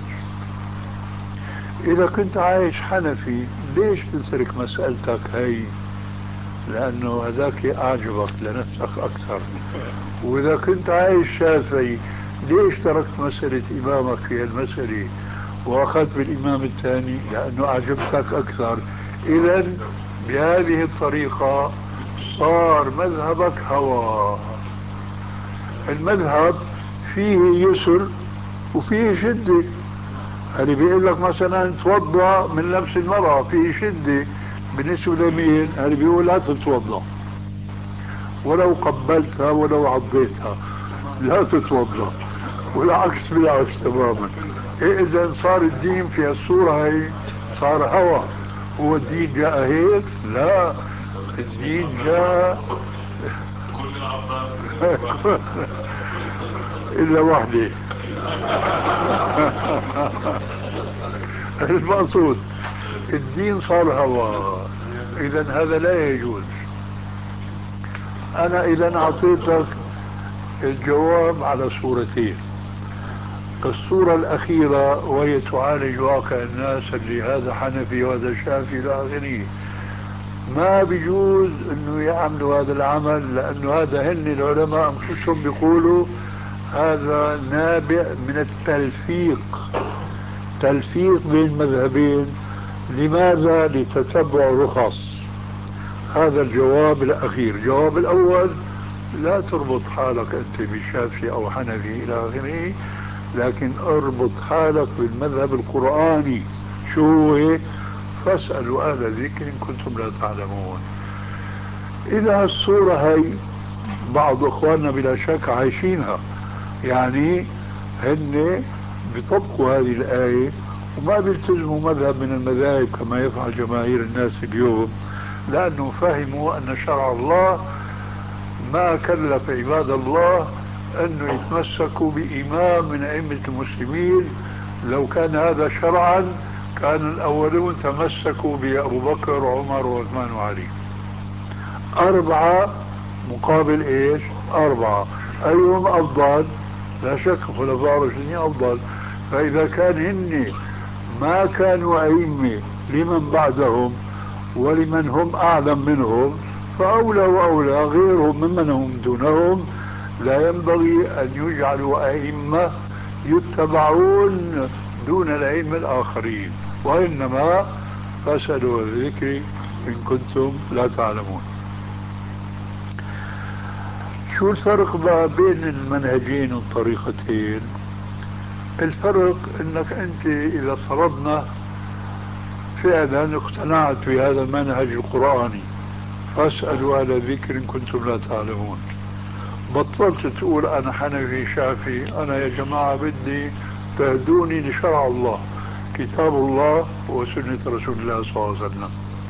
إذا كنت عايش حنفي ليش تترك مسألتك هي؟ لأنه هذاك أعجبك لنفسك أكثر. وإذا كنت عايش شافعي ليش تركت مسألة إمامك في المسألة وأخذت بالإمام الثاني؟ لأنه أعجبتك أكثر. إذا بهذه الطريقة صار مذهبك هوى. المذهب فيه يسر وفيه شدة. اللي بيقول لك مثلا توضأ من لمس المرأة فيه شدة بالنسبة لمين؟ اللي بيقول لا تتوضأ ولو قبلتها ولو عضيتها لا تتوضأ، والعكس بالعكس تماما. إذا صار الدين في الصورة هي صار هوى. هو الدين جاء هيك؟ لا، الدين جاء إلا وحده. المقصود الدين صار هوى، إذا هذا لا يجوز. أنا إذا أعطيتك الجواب على صورتين. الصورة الأخيرة وهي تعالج واقع الناس اللي هذا حنفي وهذا شافعي إلى آخره، ما بيجوز انه يعملوا هذا العمل، لانه هذا هن العلماء انفسهم بيقولوا هذا نابع من تلفيق بين المذهبين. لماذا؟ لتتبع رخص. هذا الجواب الأخير. الجواب الأول، لا تربط حالك أنت بالشافعي أو حنفي إلى آخره، لكن اربط حالك بالمذهب القرآني. شو هو؟ فاسألوا أهل الذكر إن كنتم لا تعلمون. إلى الصورة هي بعض أخواننا بلا شك عايشينها، يعني هن بيطبقوا هذه الآية وما بيلتزموا مذهب من المذاهب كما يفعل جماهير الناس اليوم، لأنه فهموا أن شرع الله ما كلف عباد الله أنه يتمسكوا بإمام من أئمة المسلمين. لو كان هذا شرعا كان الأولون تمسكوا بأبو بكر وعمر وعثمان وعلي. 4 مقابل إيش؟ 4. أيهم أفضل؟ لا شك خلفاء الراشدين أفضل. فإذا كان هن ما كانوا أئمة لمن بعدهم ولمن هم أعلم منهم، فأولى وأولى غيرهم ممن هم دونهم لا ينبغي أن يجعلوا أئمة يتبعون دون الأئمة الآخرين، وإنما فاسألوا الذكر إن كنتم لا تعلمون. شو الفرق بقى بين المنهجين والطريقتين؟ الفرق انك انت اذا فرضنا فعلا اقتنعت بهذا المنهج القرآني فاسألوا أهل الذكر إن كنتم لا تعلمون، بطلت تقول أنا حنفي شافعي، أنا يا جماعة بدي تهدوني لشرع الله كتاب الله وسنة رسول الله صلى الله عليه وسلم.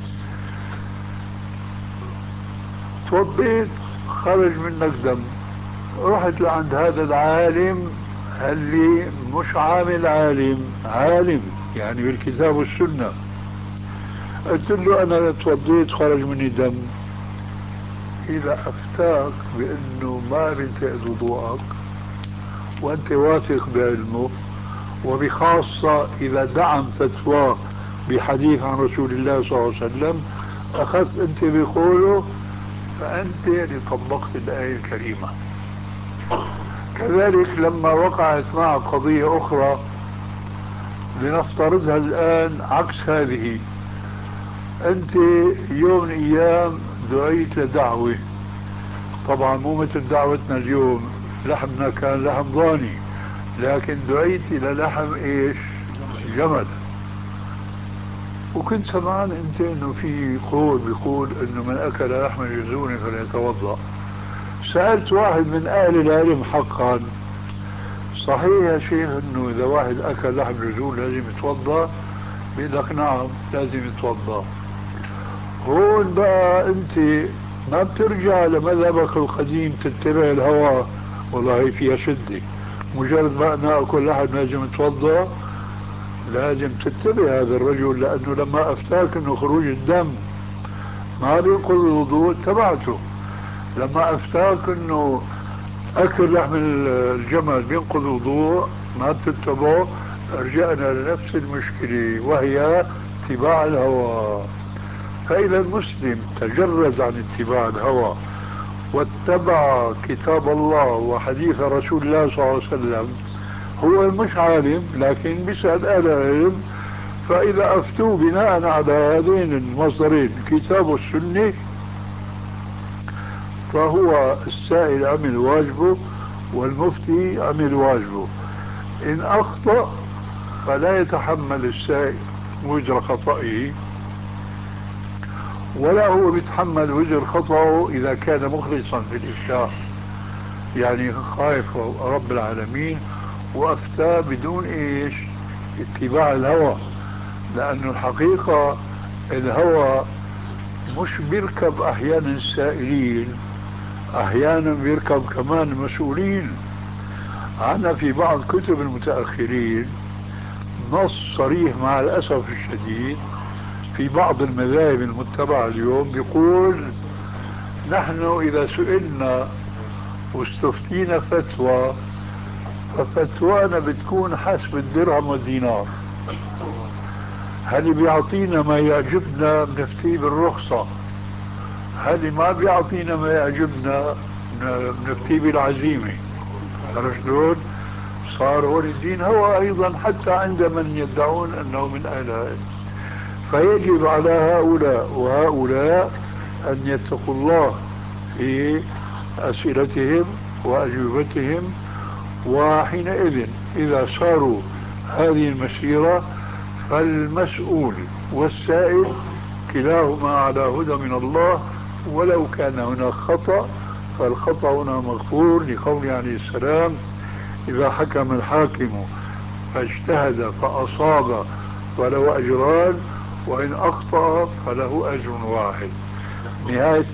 توضيت خرج منك دم، رحت لعند هذا العالم اللي مش عامل عالم يعني بالكتاب والسنة، قلت له أنا توضيت خرج مني دم، إذا أفتاك بأنه ما بينتقد وضوءك وأنت واثق بعلمه، وبخاصة إذا دعم فتواه بحديث عن رسول الله صلى الله عليه وسلم أخذت أنت بقوله، فأنت اللي طبقت الآية الكريمة. كذلك لما وقعت معك قضية أخرى لنفترضها الآن عكس هذه، أنت يوم من الأيام دعيت لدعوة، طبعا مو مثل دعوتنا اليوم، لحمنا كان لحم ضاني، لكن دعيت إلى لحم إيش؟ جمل. وكنت سمعان أنت إنه في قول بيقول إنه من أكل لحم الجزون فليتوضأ. سألت واحد من أهل العلم حقا، صحيح يا شيخ إنه إذا واحد أكل لحم الجزون لازم يتوضأ؟ بيقول لك نعم لازم يتوضأ. هون بقى أنت ما بترجع لمذهبك القديم تتبع الهوى، والله هي فيها شدة، مجرد ما أنا أكل لحم لازم يتوضأ، لازم تتبع هذا الرجل، لأنه لما أفتاك أنه خروج الدم ما بينقض الوضوء اتبعته، لما أفتاك أنه أكل لحم الجمل بينقض الوضوء ما بتتبعه، رجعنا لنفس المشكلة وهي اتباع الهوى. فإذا المسلم تجرد عن اتباع الهوى واتبع كتاب الله وحديث رسول الله صلى الله عليه وسلم، هو مش عالم لكن بيسأل أهل العلم، فإذا أفتوا بناء على هذين المصدرين الكتاب والسنة فهو السائل عمل واجبه والمفتي عمل واجبه. إن أخطأ فلا يتحمل السائل وزر خطئه، ولا هو بيتحمل وزر خطأه إذا كان مخلصا في الإفتاء، يعني خايف رب العالمين وأفتى بدون إيش؟ اتباع الهوى. لأنه الحقيقة الهوى مش بيركب أحيانا السائلين، أحيانا بيركب كمان المسؤولين. عنا في بعض كتب المتأخرين نص صريح مع الأسف الشديد في بعض المذاهب المتبعة اليوم بيقول نحن إذا سئلنا واستفتينا فتوى ففتوانا بتكون حسب الدرهم والدينار، هل بيعطينا ما يعجبنا بنفتي بالرخصة، هل ما بيعطينا ما يعجبنا بنفتي بالعزيمة. شلون؟ صار هو الدين هو أيضا حتى عند من يدعون أنه من أهل العلم. فيجب على هؤلاء وهؤلاء أن يتقوا الله في أسئلتهم وأجوبتهم، وحينئذ إذا صاروا هذه المسيرة فالمسؤول والسائل كلاهما على هدى من الله، ولو كان هناك خطأ فالخطأ هنا مغفور، لقوله عليه السلام إذا حكم الحاكم فاجتهد فأصاب فله أجران، وإن أخطأ فله أجر واحد. نهاية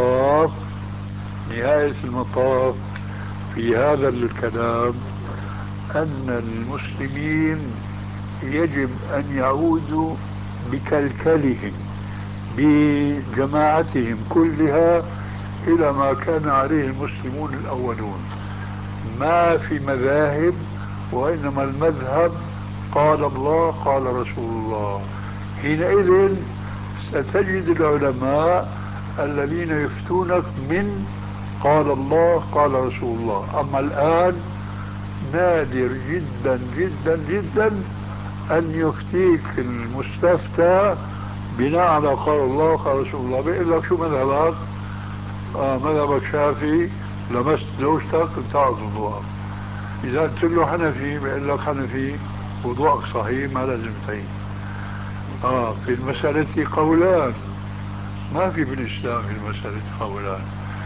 المطاف في هذا الكلام أن المسلمين يجب أن يعودوا بكلكلهم بجماعتهم كلها إلى ما كان عليه المسلمون الأولون، ما في مذاهب، وإنما المذهب قال الله قال رسول الله. حينئذ ستجد العلماء الذين يفتونك من قال الله قال رسول الله. أما الآن نادر جدا جدا جدا أن يفتيك المستفتى بناء على قال الله قال رسول الله. بيقول لك شو مذهبك؟ مذهبك شافعي، لمست زوجتك انتهى وضوءك. إذا قلت له حنفي بيقول لك حنفي وضوءك صحيح، ما لازم تعيد. في المسألة قولان، ما في بالإسلام في المسألة قولان.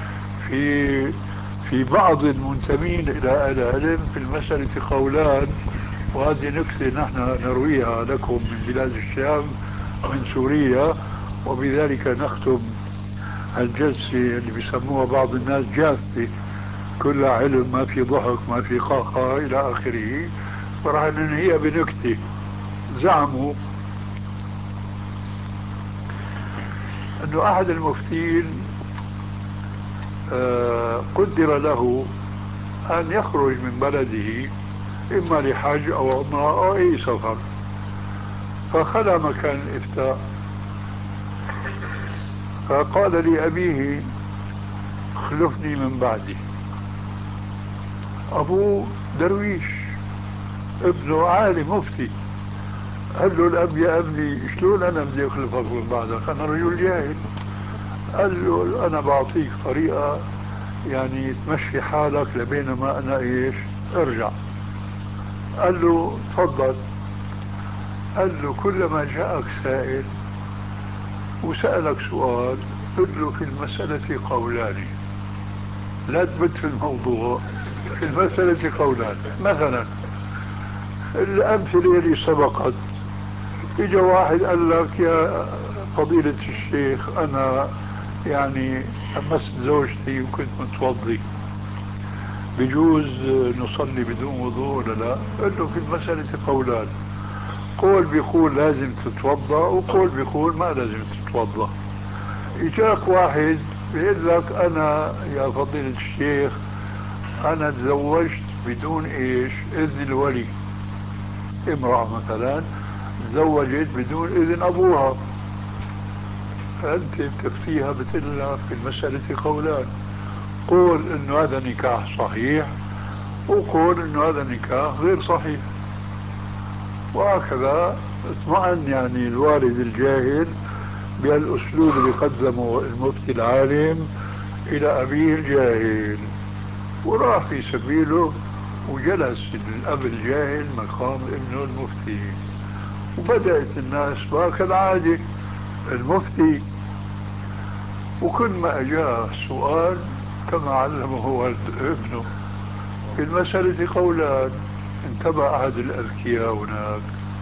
في بعض المنتمين إلى أهل العلم في المسألة قولان، وهذه نكتة نحن نرويها لكم من بلاد الشام من سوريا، وبذلك نختم الجلسة اللي بيسموها بعض الناس جافة، كلها علم، ما في ضحك ما في قهقه إلى آخره. وراح ننهيها بنكتة. زعموا أنه أحد المفتين قدر له أن يخرج من بلده إما لحج أو عمرة أو أي سفر، فخلى مكان الإفتاء، فقال لأبيه خلفني من بعدي. أبوه درويش، ابنه عالم مفتي. قال له الأب يا ابني شلون أنا بدي أخلفك من بعدك، أنا رجل جاهل. قال له أنا بعطيك طريقة يعني تمشي حالك لبينما أنا ارجع. قال له تفضل. قال له كلما جاءك سائل وسألك سؤال قل له في المسألة قولان، لا تبت في الموضوع، في المسألة قولان. مثلا الأمثلة اللي سبقت، إجا واحد قال لك يا فضيلة الشيخ أنا يعني أمست زوجتي وكنت متوضي، بجوز نصلي بدون وضوء ولا لا؟ قال له في المسألة قولان، قول بيقول لازم تتوضا، وقول بيقول ما لازم تتوضا. اجاك واحد بيقول لك انا يا فضيلة الشيخ انا تزوجت بدون اذن الولي، امرأة مثلا تزوجت بدون اذن ابوها، فانت بتفتيها بتقول في المسألة قولان، قول انه هذا نكاح صحيح وقول انه هذا نكاح غير صحيح. وهكذا اطمئن يعني الوالد الجاهل بهالاسلوب اللي قدمه المفتي العالم الى ابيه الجاهل، وراح في سبيله وجلس الاب الجاهل مقام ابنه المفتي. وبدأت الناس كالعادة المفتي، وكل ما اجاه سؤال كما علمه ابنه في المسألة قولان. انتبه أحد الأذكياء هناك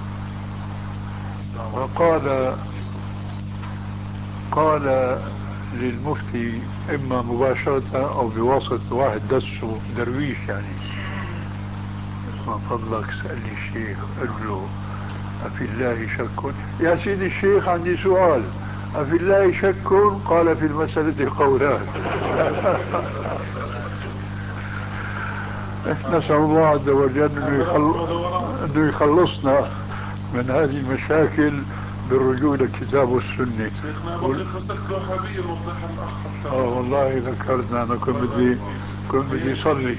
قال للمفتي إما مباشرة أو بواسطة واحد دسه درويش يعني، من فضلك سأل لي الشيخ قل له أفي الله شك؟ يا سيدي الشيخ عندي سؤال، أفي الله شك؟ قال في المسألة قولان. نسأل الله عز وجل أنه يخلصنا من هذه المشاكل بالرجوع إلى الكتاب والسنة. شيخنا بقيت مسكت وهابية موضحها الأخ. والله ذكرتنا، أنا كنت بدي أصلي.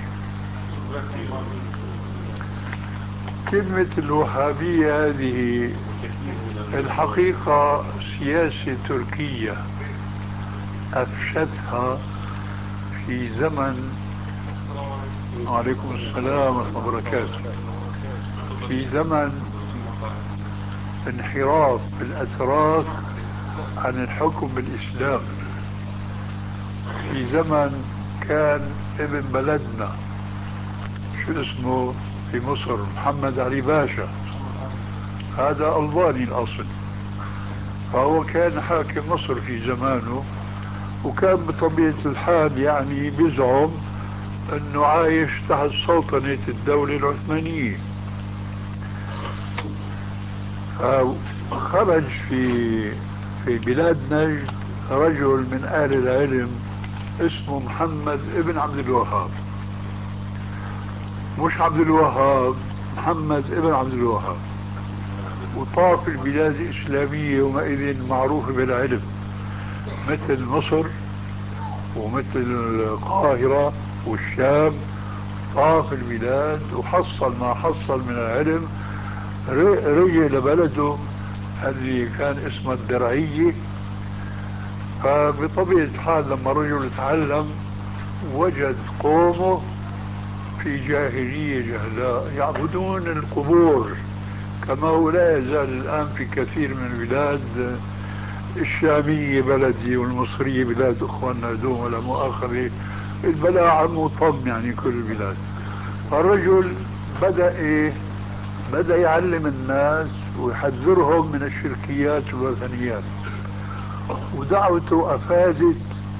كلمة الوهابية هذه الحقيقة سياسة تركية أفشتها في زمن، وعليكم السلام ورحمة الله وبركاته، في زمن انحراف الأتراك عن الحكم بالإسلام، في زمن كان ابن بلدنا شو اسمه في مصر، محمد علي باشا، هذا ألباني الأصل، فهو كان حاكم مصر في زمانه، وكان بطبيعة الحال يعني بيزعم انه عايش تحت سلطنة الدولة العثمانية. فخرج في بلاد نجد رجل من أهل العلم اسمه محمد ابن عبد الوهاب، مش عبد الوهاب، محمد ابن عبد الوهاب، وطاف البلاد الإسلامية ومئذ معروفة بالعلم مثل مصر ومثل القاهرة والشام. طاف البلاد وحصل ما حصل من العلم، رجع لبلده اللي كان اسمه الدرعية. فبطبيعة الحال لما رجل تعلم وجد قومه في جاهلية جهلاء يعبدون القبور، كما هو لا يزال الآن في كثير من البلاد الشامية بلدي والمصرية بلاد اخواننا دوم ولا مؤاخذة، البلاء عم وطم يعني كل البلاد. فالرجل بدأ يعلم الناس ويحذرهم من الشركيات والوثنيات، ودعوته افادت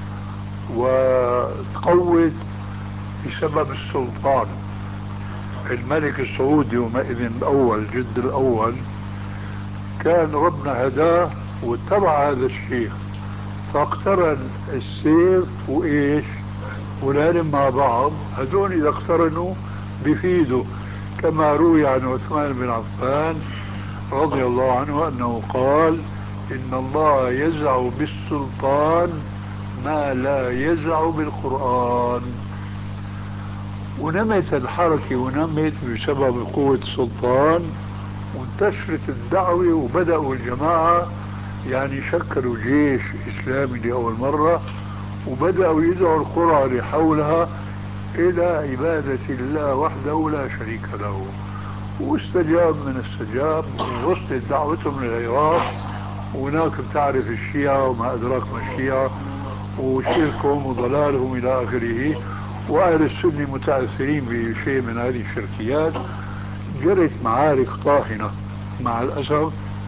وتقوت بسبب السلطان الملك السعودي ومئذ الاول جد الاول. كان ربنا هداه واتبع هذا الشيخ، فاقترن السيف وايش والعلم مع بعض. هذول اذا اقترنوا بيفيدوا، كما روي عن عثمان بن عفان رضي الله عنه انه قال: ان الله يزع بالسلطان ما لا يزع بالقرآن. ونمت الحركة ونمت بسبب قوة السلطان، وانتشرت الدعوة وبدأوا الجماعة يعني شكلوا جيش إسلامي لأول مرة، وبدأوا يدعوا القرى اللي حولها إلى عبادة الله وحده لا شريك له. واستجاب من استجاب، ووصلت دعوتهم للعراق، وهناك بتعرف الشيعة وما أدراك ما الشيعة وشركهم وضلالهم إلى آخره، وأهل السنة متأثرين بشيء من هذه الشركيات. جرت معارك طاحنة مع الأسف.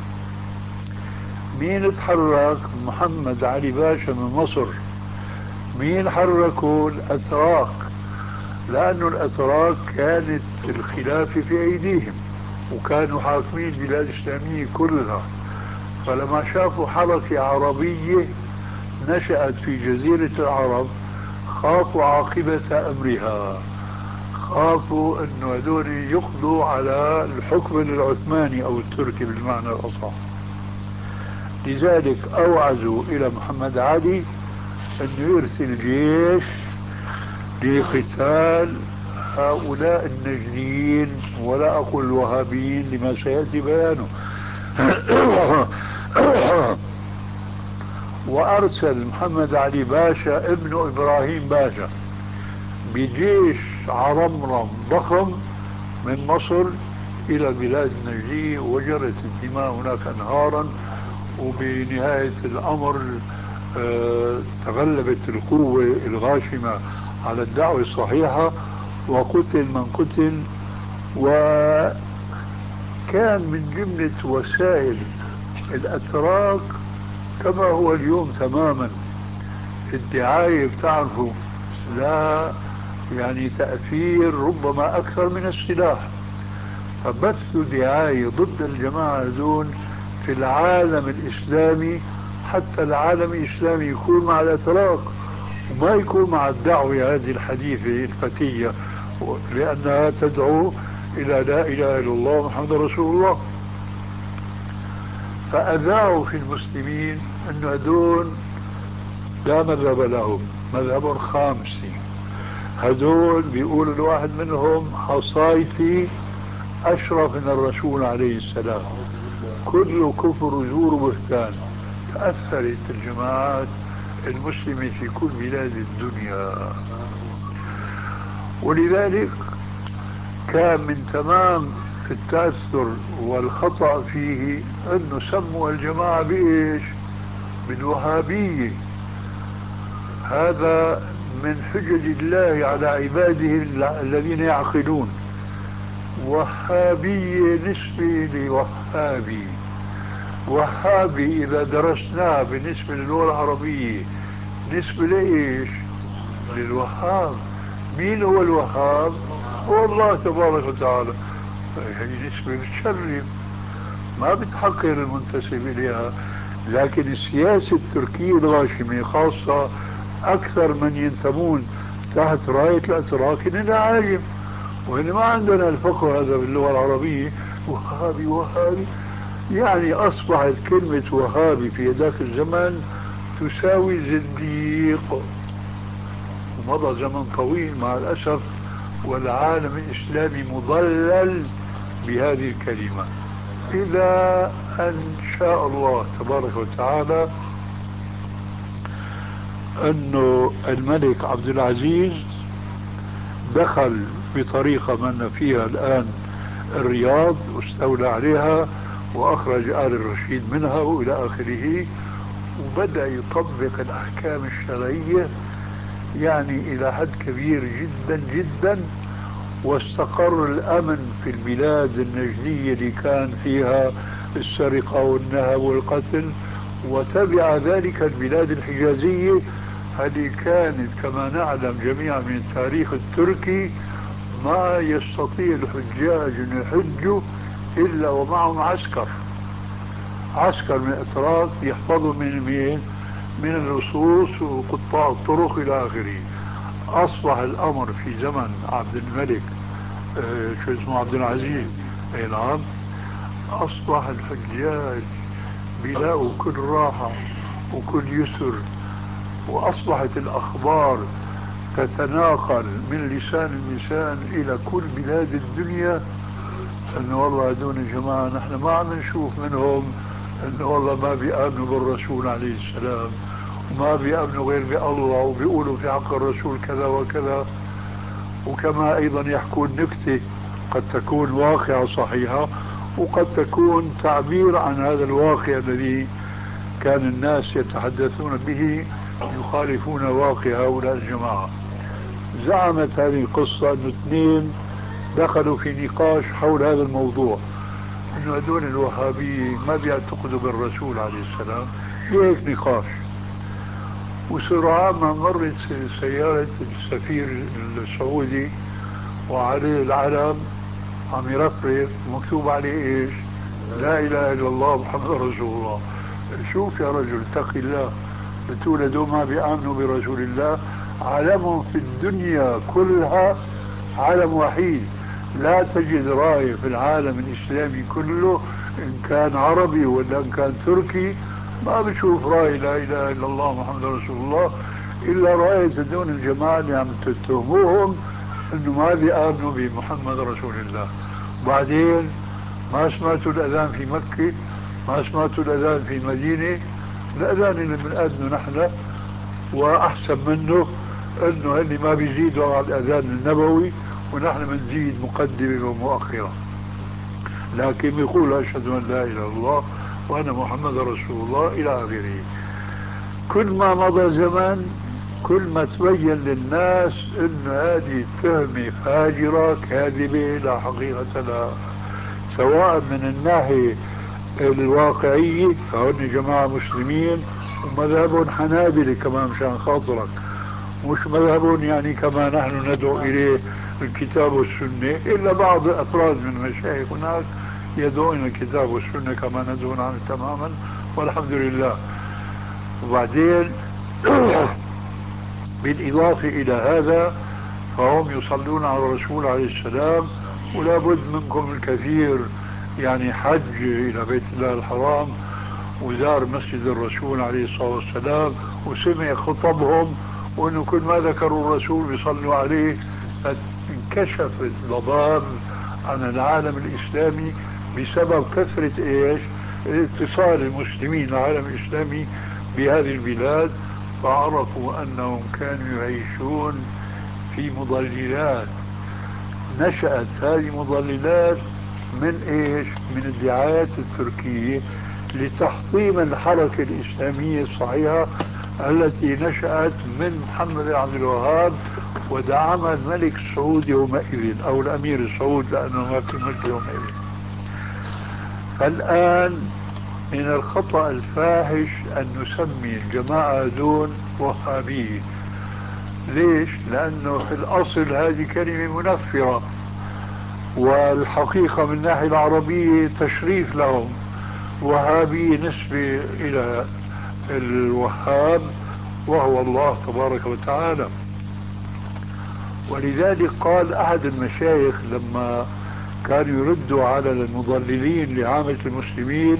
مين تحرك؟ محمد علي باشا من مصر. مين حركوا؟ الأتراك، لأن الأتراك كانت الخلافة في أيديهم وكانوا حاكمين البلاد الإسلامية كلها. فلما شافوا حركة عربية نشأت في جزيرة العرب خافوا عاقبة أمرها، خافوا أنه هذول يقضوا على الحكم العثماني أو التركي بالمعنى الأصح. لذلك أوعزوا إلى محمد علي أنه يرسل جيش لقتال هؤلاء النجدين، ولا أقول الوهابيين لما سيأتي بيانه. وأرسل محمد علي باشا ابن إبراهيم باشا بجيش عرمرم ضخم من مصر إلى بلاد النجدية، وجرت الدماء هناك أنهارا. وبنهاية الأمر تغلبت القوة الغاشمة على الدعوة الصحيحة، وقتل من قتل. وكان من جملة وسائل الأتراك كما هو اليوم تماما الدعاية، بتعرفوا لا يعني تأثير ربما أكثر من السلاح. فبثوا دعاية ضد الجماعة هذول في العالم الإسلامي، حتى العالم الإسلامي يكون مع الأتراك وما يكون مع الدعوة هذه الحديثة الفتية، لأنها تدعو إلى لا إله إلا الله محمد رسول الله. فأذاعوا في المسلمين أن هذول لا مذهب لهم، مذهب خامسي. هذول بيقول الواحد منهم حصايتي أشرف من الرسول عليه السلام، كله كفر وزور وبهتان. تأثرت الجماعات المسلمة في كل بلاد الدنيا، ولذلك كان من تمام التأثر والخطأ فيه أنه سموا الجماعة بإيش؟ بالوهابية. هذا من حجج الله على عباده الذين يعقلون. وهابية نسبة لوهابي. وهابي إذا درسناه بالنسبة للغة العربية نسبة لإيش؟ للوهاب. مين هو الوهاب؟ هو الله تبارك وتعالى. هي نسبة بتشرف، ما بتحقر المنتسب إليها. لكن السياسة التركية الغاشمة خاصة أكثر من ينتمون تحت راية الأتراك إننا عاجم، وإن ما عندنا الفقه هذا باللغة العربية. وهابي وهابي يعني أصبحت كلمة وهابي في ذاك الزمن تساوي زنديق. ومضى زمن طويل مع الأسف والعالم الإسلامي مضلل بهذه الكلمة، إلى أن شاء الله تبارك وتعالى أنه الملك عبد العزيز دخل بطريقة من فيها الآن الرياض واستولى عليها وأخرج آل الرشيد منها وإلى آخره، وبدأ يطبق الأحكام الشرعية يعني إلى حد كبير جدا جدا. واستقر الأمن في البلاد النجدية اللي كان فيها السرقة والنهب والقتل، وتبع ذلك البلاد الحجازية هذه كانت كما نعلم جميعا من التاريخ التركي ما يستطيع الحجاج أن يحجوا إلا ومعهم عسكر من الأتراك يحفظوا من اللصوص وقطاع الطرق إلى آخره. أصبح الأمر في زمن عبد الملك شو اسمه عبد العزيز، أي نعم، أصبح الحجاج بيلاقوا كل راحة وكل يسر، وأصبحت الأخبار تتناقل من لسان لسان إلى كل بلاد الدنيا أنه والله هذول الجماعة نحن ما عم نشوف منهم أنه والله ما بيآمنوا بالرسول عليه السلام وما بيأمنوا غير بالله وبيقولوا في حق الرسول كذا وكذا. وكما أيضا يحكون نكتة قد تكون واقعة صحيحة وقد تكون تعبير عن هذا الواقع الذي كان الناس يتحدثون به يخالفون واقع هؤلاء الجماعة. زعمت هذه القصة أن اثنين دخلوا في نقاش حول هذا الموضوع، أنه هذول الوهابيين ما بيعتقدوا بالرسول عليه السلام، هيك نقاش. وسرعان ما مرت سيارة السفير السعودي وعليه العلم عم يرفرف مكتوب عليه ايش؟ لا اله الا الله محمد رسول الله. شوف يا رجل اتق الله، بتقول هدول ما بيآمنوا برسول الله، علمهم في الدنيا كلها علم وحيد. لا تجد راية في العالم الإسلامي كله إن كان عربي ولا إن كان تركي ما بتشوف راية لا إله إلا الله محمد رسول الله إلا راية دون الجماعة اللي عم تتهموهم إنه ما بيآمنوا بمحمد رسول الله. بعدين ما سمعتوا الأذان في مكة، ما سمعتوا الأذان في المدينة. الأذان اللي بنأذنه نحن وأحسن منه إنه اللي ما بيزيدوا على الأذان النبوي ونحن بنزيد مقدمة ومؤخرة. لكن يقول أشهد أن لا إله إلا الله وأنا محمد رسول الله إلى آخره. كل ما مضى زمن كل ما تبين للناس أن هذه التهمة فاجرة كاذبة لا حقيقة لها، سواء من الناحية الواقعية فهن جماعة مسلمين ومذهب حنابلة كمان مشان خاطرك، مش مذهب يعني كما نحن ندعو إليه الكتاب والسنة، إلا بعض أفراد من المشايخ هناك يدعون الكتاب والسنة كما ندعون عنه تماما والحمد لله. وبعدين بالإضافة إلى هذا فهم يصلون على الرسول عليه السلام، ولا بد منكم الكثير يعني حج إلى بيت الله الحرام وزار مسجد الرسول عليه الصلاة والسلام وسمع خطبهم، وأنه كل ما ذكروا الرسول بيصلوا عليه. فانكشف الضباب عن العالم الإسلامي بسبب كثرة إيش؟ اتصال المسلمين العالم الإسلامي بهذه البلاد، فعرفوا أنهم كانوا يعيشون في مضللات. نشأت هذه مضللات من إيش؟ من الدعايات التركية لتحطيم الحركة الإسلامية الصحيحة التي نشأت من محمد بن عبد الوهاب ودعمها الملك سعود يومئذ أو الأمير سعود لأنه ما في ملك يومئذ. فالآن من الخطأ الفاحش أن نسمي الجماعة دون وهابية. ليش؟ لأنه في الأصل هذه كلمة منفرة، والحقيقة من الناحية العربية تشريف لهم. وهابي نسبة إلى الوهاب وهو الله تبارك وتعالى. ولذلك قال أحد المشايخ لما كانوا يردوا على المضللين لعامة المسلمين،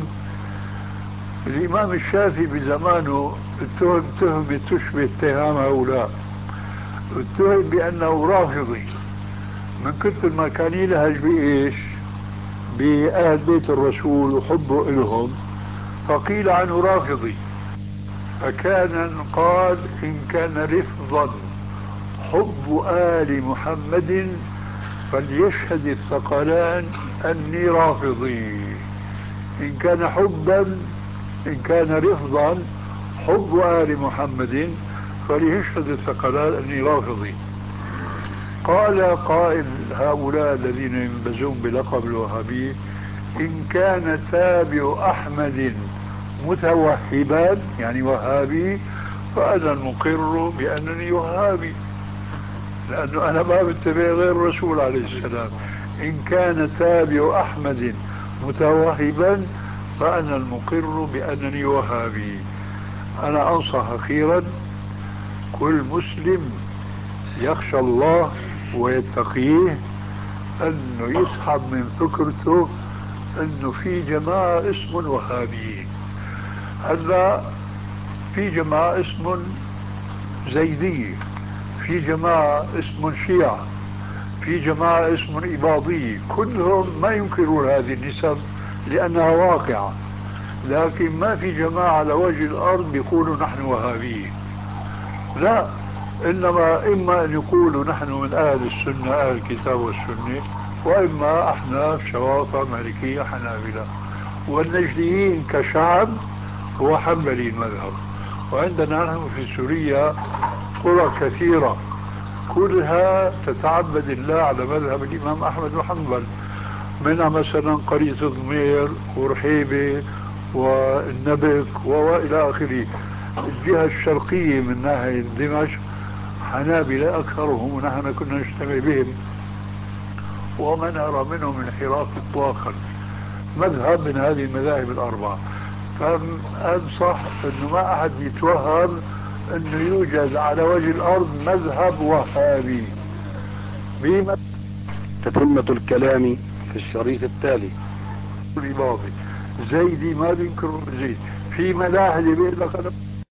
الإمام الشافعي بزمانه اتهم تهمة تشبه اتهام هؤلاء، اتهم بأنه رافضي من كثر ما كان يلهج بإيش؟ بأهل بيت الرسول وحبه إلهم، فقيل عنه رافضي. فكان قال إن كان رفضا حب آل محمد فليشهد الثقلان أني رافضي. إن كان حبا، إن كان رفضا حب آل محمد فليشهد الثقلان أني رافضي. قال قائل هؤلاء الذين ينبزون بلقب الوهابي إن كان تابع أحمد متوهبا يعني وهابي فأنا المقر بأنني وهابي، لأنه أنا ما بتبع غير الرسول عليه السلام. إن كان تابع أحمد متوهبا فأنا المقر بأنني وهابي. أنا أنصح أخيرا كل مسلم يخشى الله ويتقيه أنه يسحب من فكرته أنه في جماعة اسم وهابيين. هلا في جماعة اسم زيدية، في جماعة اسم شيعة، في جماعة اسم إباضية، كلهم ما ينكرون هذه النسب لأنها واقعة، لكن ما في جماعة على وجه الأرض يقولوا نحن وهابيين. لا، إنما إما أن يقولوا نحن من أهل السنة أهل الكتاب والسنة، وإما أحناف شواطة مالكية حنابلة. والنجديين كشعب هو حنبلي المذهب. وعندنا نحن في سوريا قرى كثيرة كلها تتعبد الله على مذهب الإمام أحمد بن حنبل، منها مثلا قرية ضمير ورحيبة والنبك وإلى آخره. الجهة الشرقية من ناحية دمشق حنابلة أكثرهم، ونحن كنا نجتمع بهم وما نرى منهم انحراف إطلاقا، مذهب من هذه المذاهب الأربعة. فأنصح أنه ما أحد يتوهم أنه يوجد على وجه الأرض مذهب وهابي. تتمة الكلام في الشريط التالي. زيدي ما بينكروا زيد، في ملاحدة بيقول لك